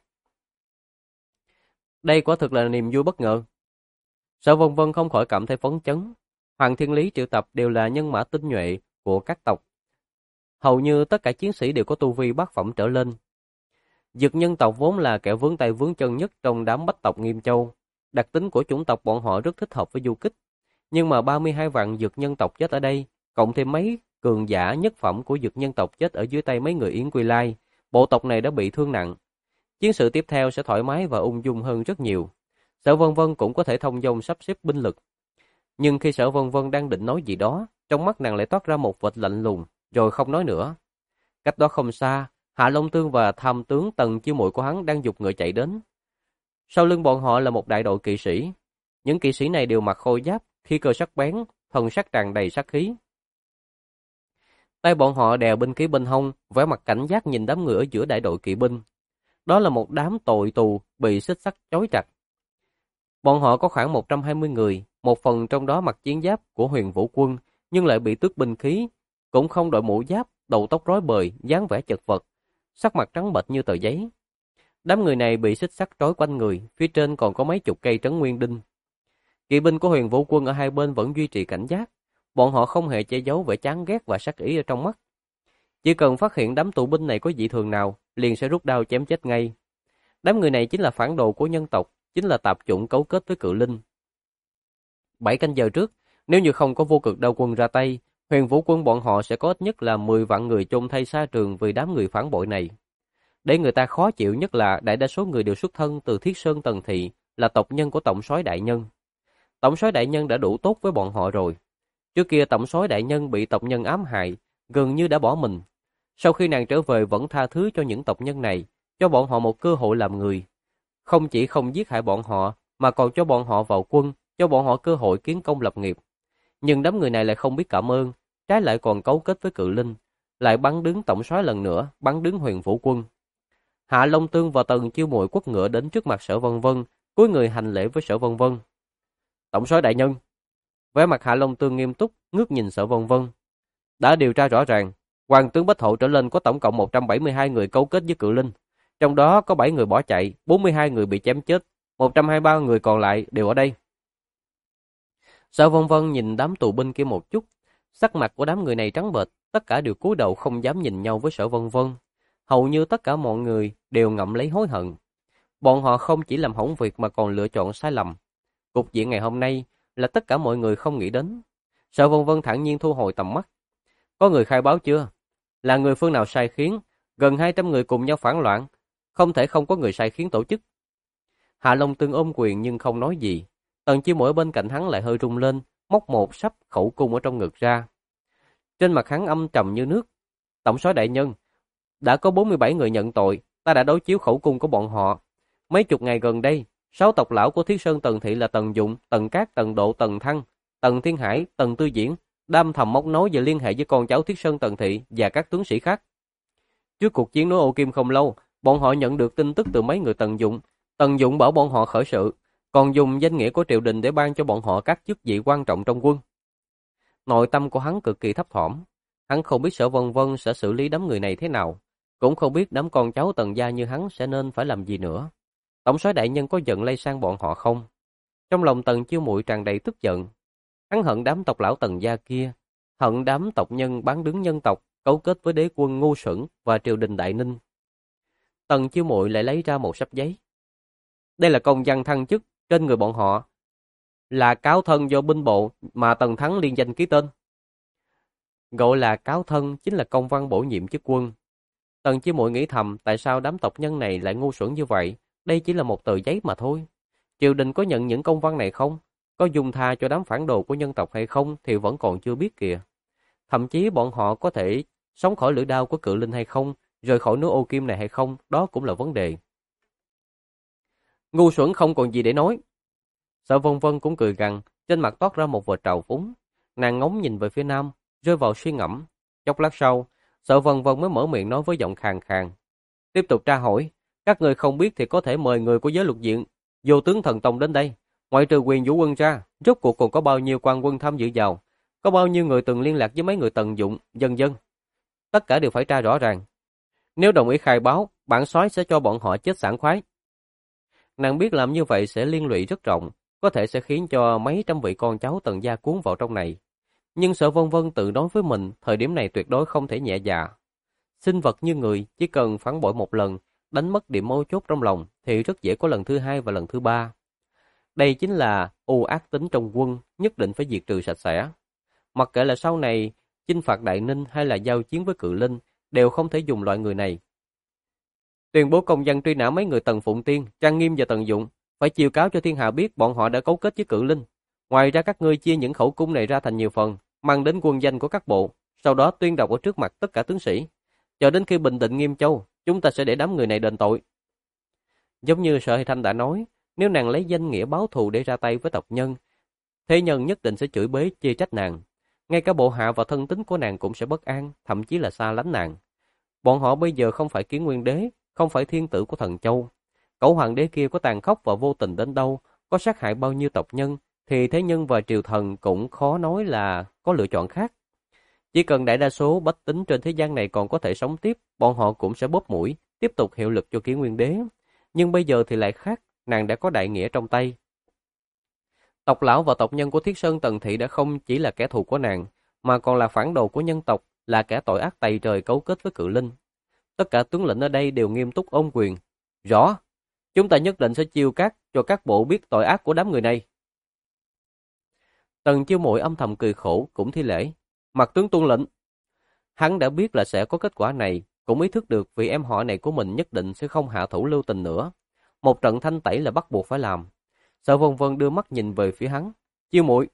Đây quả thực là niềm vui bất ngờ. Sở Vân Vân không khỏi cảm thấy phấn chấn. Hoàng Thiên Lý triệu tập đều là nhân mã tinh nhuệ của các tộc. Hầu như tất cả chiến sĩ đều có tu vi bát phẩm trở lên. Dực nhân tộc vốn là kẻ vướng tay vướng chân nhất trong đám bách tộc Nghiêm Châu. Đặc tính của chủng tộc bọn họ rất thích hợp với du kích. Nhưng mà 32 vạn dực nhân tộc chết ở đây, cộng thêm mấy cường giả nhất phẩm của dực nhân tộc chết ở dưới tay mấy người Yến Quy Lai, bộ tộc này đã bị thương nặng. Chiến sự tiếp theo sẽ thoải mái và ung dung hơn rất nhiều. Sở Vân Vân cũng có thể thông dong sắp xếp binh lực. Nhưng khi Sở Vân Vân đang định nói gì đó, trong mắt nàng lại toát ra một vệt lạnh lùng, rồi không nói nữa. Cách đó không xa, Hạ Long Tương và tham tướng Tần Chiêu Muội của hắn đang giục ngựa chạy đến. Sau lưng bọn họ là một đại đội kỵ sĩ. Những kỵ sĩ này đều mặc khôi giáp, khí cơ sắc bén, thần sắc tràn đầy sát khí. Tay bọn họ đè binh khí bên hông, vẻ mặt cảnh giác nhìn đám người ở giữa đại đội kỵ binh. Đó là một đám tội tù bị xích sắt chói chặt. Bọn họ có khoảng 120 người, một phần trong đó mặc chiến giáp của Huyền Vũ quân, nhưng lại bị tước binh khí, cũng không đội mũ giáp, đầu tóc rối bời, dáng vẻ chật vật, sắc mặt trắng bệch như tờ giấy. Đám người này bị xích sắt trói quanh người, phía trên còn có mấy chục cây trấn nguyên đinh. Kỵ binh của Huyền Vũ quân ở hai bên vẫn duy trì cảnh giác, bọn họ không hề che giấu vẻ chán ghét và sát ý ở trong mắt. Chỉ cần phát hiện đám tù binh này có dị thường nào, liền sẽ rút đao chém chết ngay. Đám người này chính là phản đồ của nhân tộc, chính là tạp chủng cấu kết với cự linh. 7 canh giờ trước, nếu như không có vô cực đao quân ra tay, Huyền Vũ quân bọn họ sẽ có ít nhất là 10 vạn người chôn thay xa trường vì đám người phản bội này. Để người ta khó chịu nhất là đại đa số người đều xuất thân từ Thiết Sơn Tần Thị, là tộc nhân của Tổng soái đại nhân. Tổng soái đại nhân đã đủ tốt với bọn họ rồi. Trước kia Tổng soái đại nhân bị tộc nhân ám hại, gần như đã bỏ mình. Sau khi nàng trở về vẫn tha thứ cho những tộc nhân này, cho bọn họ một cơ hội làm người. Không chỉ không giết hại bọn họ, mà còn cho bọn họ vào quân, cho bọn họ cơ hội kiến công lập nghiệp. Nhưng đám người này lại không biết cảm ơn, trái lại còn cấu kết với cự linh, lại bắn đứng tổng soái lần nữa, bắn đứng Huyền Vũ quân. Hạ Long Tương và Tần Chiêu Muội quất ngựa đến trước mặt Sở Vân Vân, cúi người hành lễ với Sở Vân Vân. Tổng soái đại nhân. Vẻ mặt Hạ Long Tương nghiêm túc, ngước nhìn Sở Vân Vân. Đã điều tra rõ ràng, hoàng tướng Bách Hộ trở lên có tổng cộng 172 người cấu kết với Cự Linh, trong đó có 7 người bỏ chạy, 42 người bị chém chết, 123 người còn lại đều ở đây. Sở Vân Vân nhìn đám tù binh kia một chút, sắc mặt của đám người này trắng bệch, tất cả đều cúi đầu không dám nhìn nhau với Sở Vân Vân. Hầu như tất cả mọi người đều ngậm lấy hối hận. Bọn họ không chỉ làm hỏng việc mà còn lựa chọn sai lầm. Cục diện ngày hôm nay là tất cả mọi người không nghĩ đến. Sở Vân Vân thản nhiên thu hồi tầm mắt. Có người khai báo chưa? Là người phương nào sai khiến? Gần 200 người cùng nhau phản loạn, không thể không có người sai khiến tổ chức. Hạ Long Tương ôm quyền nhưng không nói gì. Tần Chiêu Muội bên cạnh hắn lại hơi rung lên, móc một sắp khẩu cung ở trong ngực ra. Trên mặt hắn âm trầm như nước. Tổng soái đại nhân, đã có 47 người nhận tội, ta đã đối chiếu khẩu cung của bọn họ. Mấy chục ngày gần đây, 6 tộc lão của Thiết Sơn Tần Thị là Tần Dụng, Tần Cát, Tần Độ, Tần Thăng, Tần Thiên Hải, Tần Tư Diễn, đam thầm móc nối và liên hệ với con cháu Thiết Sơn Tần Thị và các tướng sĩ khác. Trước cuộc chiến núi Ô Kim không lâu, bọn họ nhận được tin tức từ mấy người Tần Dụng. Tần Dụng bảo bọn họ khởi sự, còn dùng danh nghĩa của triều đình để ban cho bọn họ các chức vị quan trọng trong quân. Nội tâm của hắn cực kỳ thấp thỏm. Hắn không biết Sở Vân Vân sẽ xử lý đám người này thế nào, cũng không biết đám con cháu Tần gia như hắn sẽ nên phải làm gì nữa. Tổng soái đại nhân có giận lây sang bọn họ không? Trong lòng Tần Chiêu Muội tràn đầy tức giận. Hắn hận đám tộc lão Tần gia kia, hận đám tộc nhân bán đứng nhân tộc, cấu kết với đế quân ngu xuẩn và triều đình Đại Ninh. Tần Chiêu Muội lại lấy ra một sấp giấy. Đây là công văn thăng chức trên người bọn họ, là cáo thân do binh bộ mà Tần Thắng liên danh ký tên. Gọi là cáo thân chính là công văn bổ nhiệm chức quân. Tần Chiêu Muội nghĩ thầm, tại sao đám tộc nhân này lại ngu xuẩn như vậy? Đây chỉ là một tờ giấy mà thôi. Triều đình có nhận những công văn này không? Có dung tha cho đám phản đồ của nhân tộc hay không thì vẫn còn chưa biết kìa. Thậm chí bọn họ có thể sống khỏi lưỡi đao của Cự Linh hay không, rời khỏi núi Ô Kim này hay không, đó cũng là vấn đề. Ngu xuẩn không còn gì để nói. Sở Vân Vân cũng cười gằn, trên mặt toát ra một vệt trào phúng. Nàng ngóng nhìn về phía nam, rơi vào suy ngẫm. Chốc lát sau, Sở Vân Vân mới mở miệng nói với giọng khàn khàn. Tiếp tục tra hỏi, các người không biết thì có thể mời người của giới lục diện, vô tướng thần tông đến đây. Ngoại trừ Quyền Vũ Quân ra, rốt cuộc còn có bao nhiêu quan quân tham dự vào, có bao nhiêu người từng liên lạc với mấy người Tần Dụng, vân vân. Tất cả đều phải tra rõ ràng. Nếu đồng ý khai báo, bản soái sẽ cho bọn họ chết sảng khoái. Nàng biết làm như vậy sẽ liên lụy rất rộng, có thể sẽ khiến cho mấy trăm vị con cháu Tần gia cuốn vào trong này. Nhưng Sở Vân Vân tự nói với mình, thời điểm này tuyệt đối không thể nhẹ dạ. Sinh vật như người, chỉ cần phản bội một lần, đánh mất điểm mấu chốt trong lòng, thì rất dễ có lần thứ hai và lần thứ ba. Đây chính là u ác tính trong quân, nhất định phải diệt trừ sạch sẽ. Mặc kệ là sau này chinh phạt Đại Ninh hay là giao chiến với Cự Linh, đều không thể dùng loại người này. Tuyên bố công văn truy nã mấy người Tần Phụng Tiên, Trang Nghiêm và Tần Dụng, phải chiêu cáo cho thiên hạ biết bọn họ đã cấu kết với Cự Linh. Ngoài ra các ngươi chia những khẩu cung này ra thành nhiều phần, mang đến quân danh của các bộ, sau đó tuyên đọc ở trước mặt tất cả tướng sĩ. Chờ đến khi bình định Nghiêm Châu, chúng ta sẽ để đám người này đền tội. Giống như Sở Hay Thanh đã nói, nếu nàng lấy danh nghĩa báo thù để ra tay với tộc nhân, thế nhân nhất định sẽ chửi bới chê trách nàng. Ngay cả bộ hạ và thân tín của nàng cũng sẽ bất an, thậm chí là xa lánh nàng. Bọn họ bây giờ không phải Kiến Nguyên Đế, không phải thiên tử của Thần Châu. Cẩu hoàng đế kia có tàn khốc và vô tình đến đâu, có sát hại bao nhiêu tộc nhân, thì thế nhân và triều thần cũng khó nói là có lựa chọn khác. Chỉ cần đại đa số bách tính trên thế gian này còn có thể sống tiếp, bọn họ cũng sẽ bóp mũi, tiếp tục hiệu lực cho Kiến Nguyên Đế. Nhưng bây giờ thì lại khác, nàng đã có đại nghĩa trong tay. Tộc lão và tộc nhân của Thiết Sơn Tần Thị đã không chỉ là kẻ thù của nàng, mà còn là phản đồ của nhân tộc, là kẻ tội ác tày trời cấu kết với Cự Linh. Tất cả tướng lĩnh ở đây đều nghiêm túc ôm quyền. Rõ, chúng ta nhất định sẽ chiêu cát cho các bộ biết tội ác của đám người này. Tần Chiêu Muội âm thầm cười khổ, cũng thi lễ. Mặt tướng tuân lệnh. Hắn đã biết là sẽ có kết quả này, cũng ý thức được vì em họ này của mình nhất định sẽ không hạ thủ lưu tình nữa. Một trận thanh tẩy là bắt buộc phải làm. Sở Vân Vân đưa mắt nhìn về phía hắn. Chiêu Muội.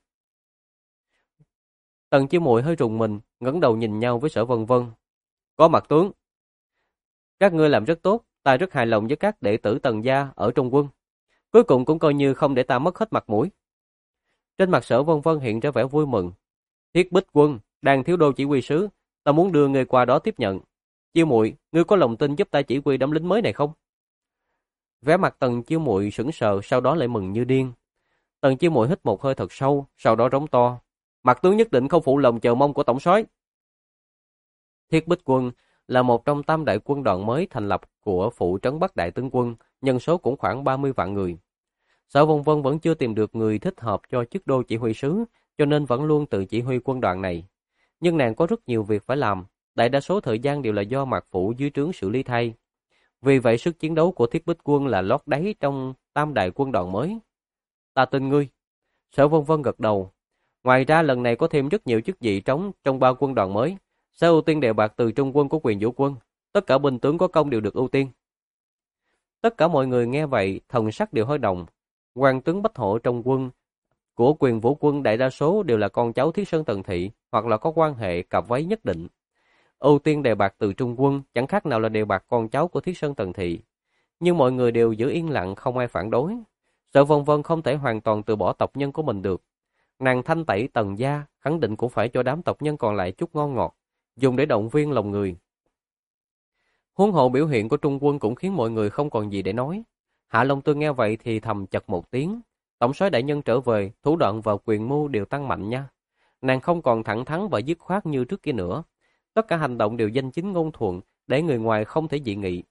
Tần Chiêu Muội hơi rùng mình, ngẩng đầu nhìn nhau với Sở Vân Vân. Có mặt tướng. Các ngươi làm rất tốt, ta rất hài lòng với các đệ tử Tần gia ở trong quân. Cuối cùng cũng coi như không để ta mất hết mặt mũi. Trên mặt Sở Vân Vân hiện ra vẻ vui mừng. Thiết Bích Quân, đang thiếu đô chỉ huy sứ, ta muốn đưa người qua đó tiếp nhận. Chiêu Muội, ngươi có lòng tin giúp ta chỉ huy đám lính mới này không? Vẻ mặt Tần Chiêu Muội sững sờ, sau đó lại mừng như điên. Tần Chiêu Muội hít một hơi thật sâu, sau đó rống to: Mặt tướng nhất định không phụ lòng chờ mong của tổng soái. Thiết Bích Quân là một trong tam đại quân đoàn mới thành lập của phụ trấn Bắc Đại Tướng Quân, nhân số cũng khoảng 30 vạn người. Sở Vân Vân vẫn chưa tìm được người thích hợp cho chức đô chỉ huy sứ, cho nên vẫn luôn tự chỉ huy quân đoàn này. Nhưng nàng có rất nhiều việc phải làm, đại đa số thời gian đều là do Mạc Phủ dưới trướng xử lý thay. Vì vậy sức chiến đấu của Thiết Bích Quân là lót đáy trong tam đại quân đoàn mới. Ta tin ngươi. Sở Vân Vân gật đầu. Ngoài ra lần này có thêm rất nhiều chức vị trống trong ba quân đoàn mới, sẽ ưu tiên đề bạt từ Trung quân của Quyền Vũ quân. Tất cả binh tướng có công đều được ưu tiên. Tất cả mọi người nghe vậy, thần sắc đều hơi động. Quan tướng Bách Hộ trong quân của Quyền Vũ quân đại đa số đều là con cháu Thiết Sơn Tần Thị hoặc là có quan hệ cặp váy nhất định. Ưu tiên đề bạt từ Trung quân chẳng khác nào là đề bạt con cháu của Thiết Sơn Tần Thị. Nhưng mọi người đều giữ yên lặng, không ai phản đối. Sở Vân Vân không thể hoàn toàn từ bỏ tộc nhân của mình được. Nàng thanh tẩy Tần gia, khẳng định cũng phải cho đám tộc nhân còn lại chút ngon ngọt, dùng để động viên lòng người. Huống hộ biểu hiện của Trung quân cũng khiến mọi người không còn gì để nói. Hạ Long Tư nghe vậy thì thầm chật một tiếng. Tổng soái đại nhân trở về, thủ đoạn và quyền mưu đều tăng mạnh nha. Nàng không còn thẳng thắn và dứt khoát như trước kia nữa. Tất cả hành động đều danh chính ngôn thuận, để người ngoài không thể dị nghị.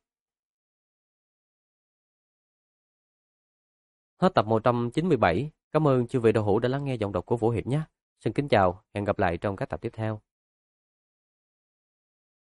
Hết tập 197. Cảm ơn chư vị đạo hữu đã lắng nghe giọng đọc của Vũ Hiệp nhé. Xin kính chào, hẹn gặp lại trong các tập tiếp theo.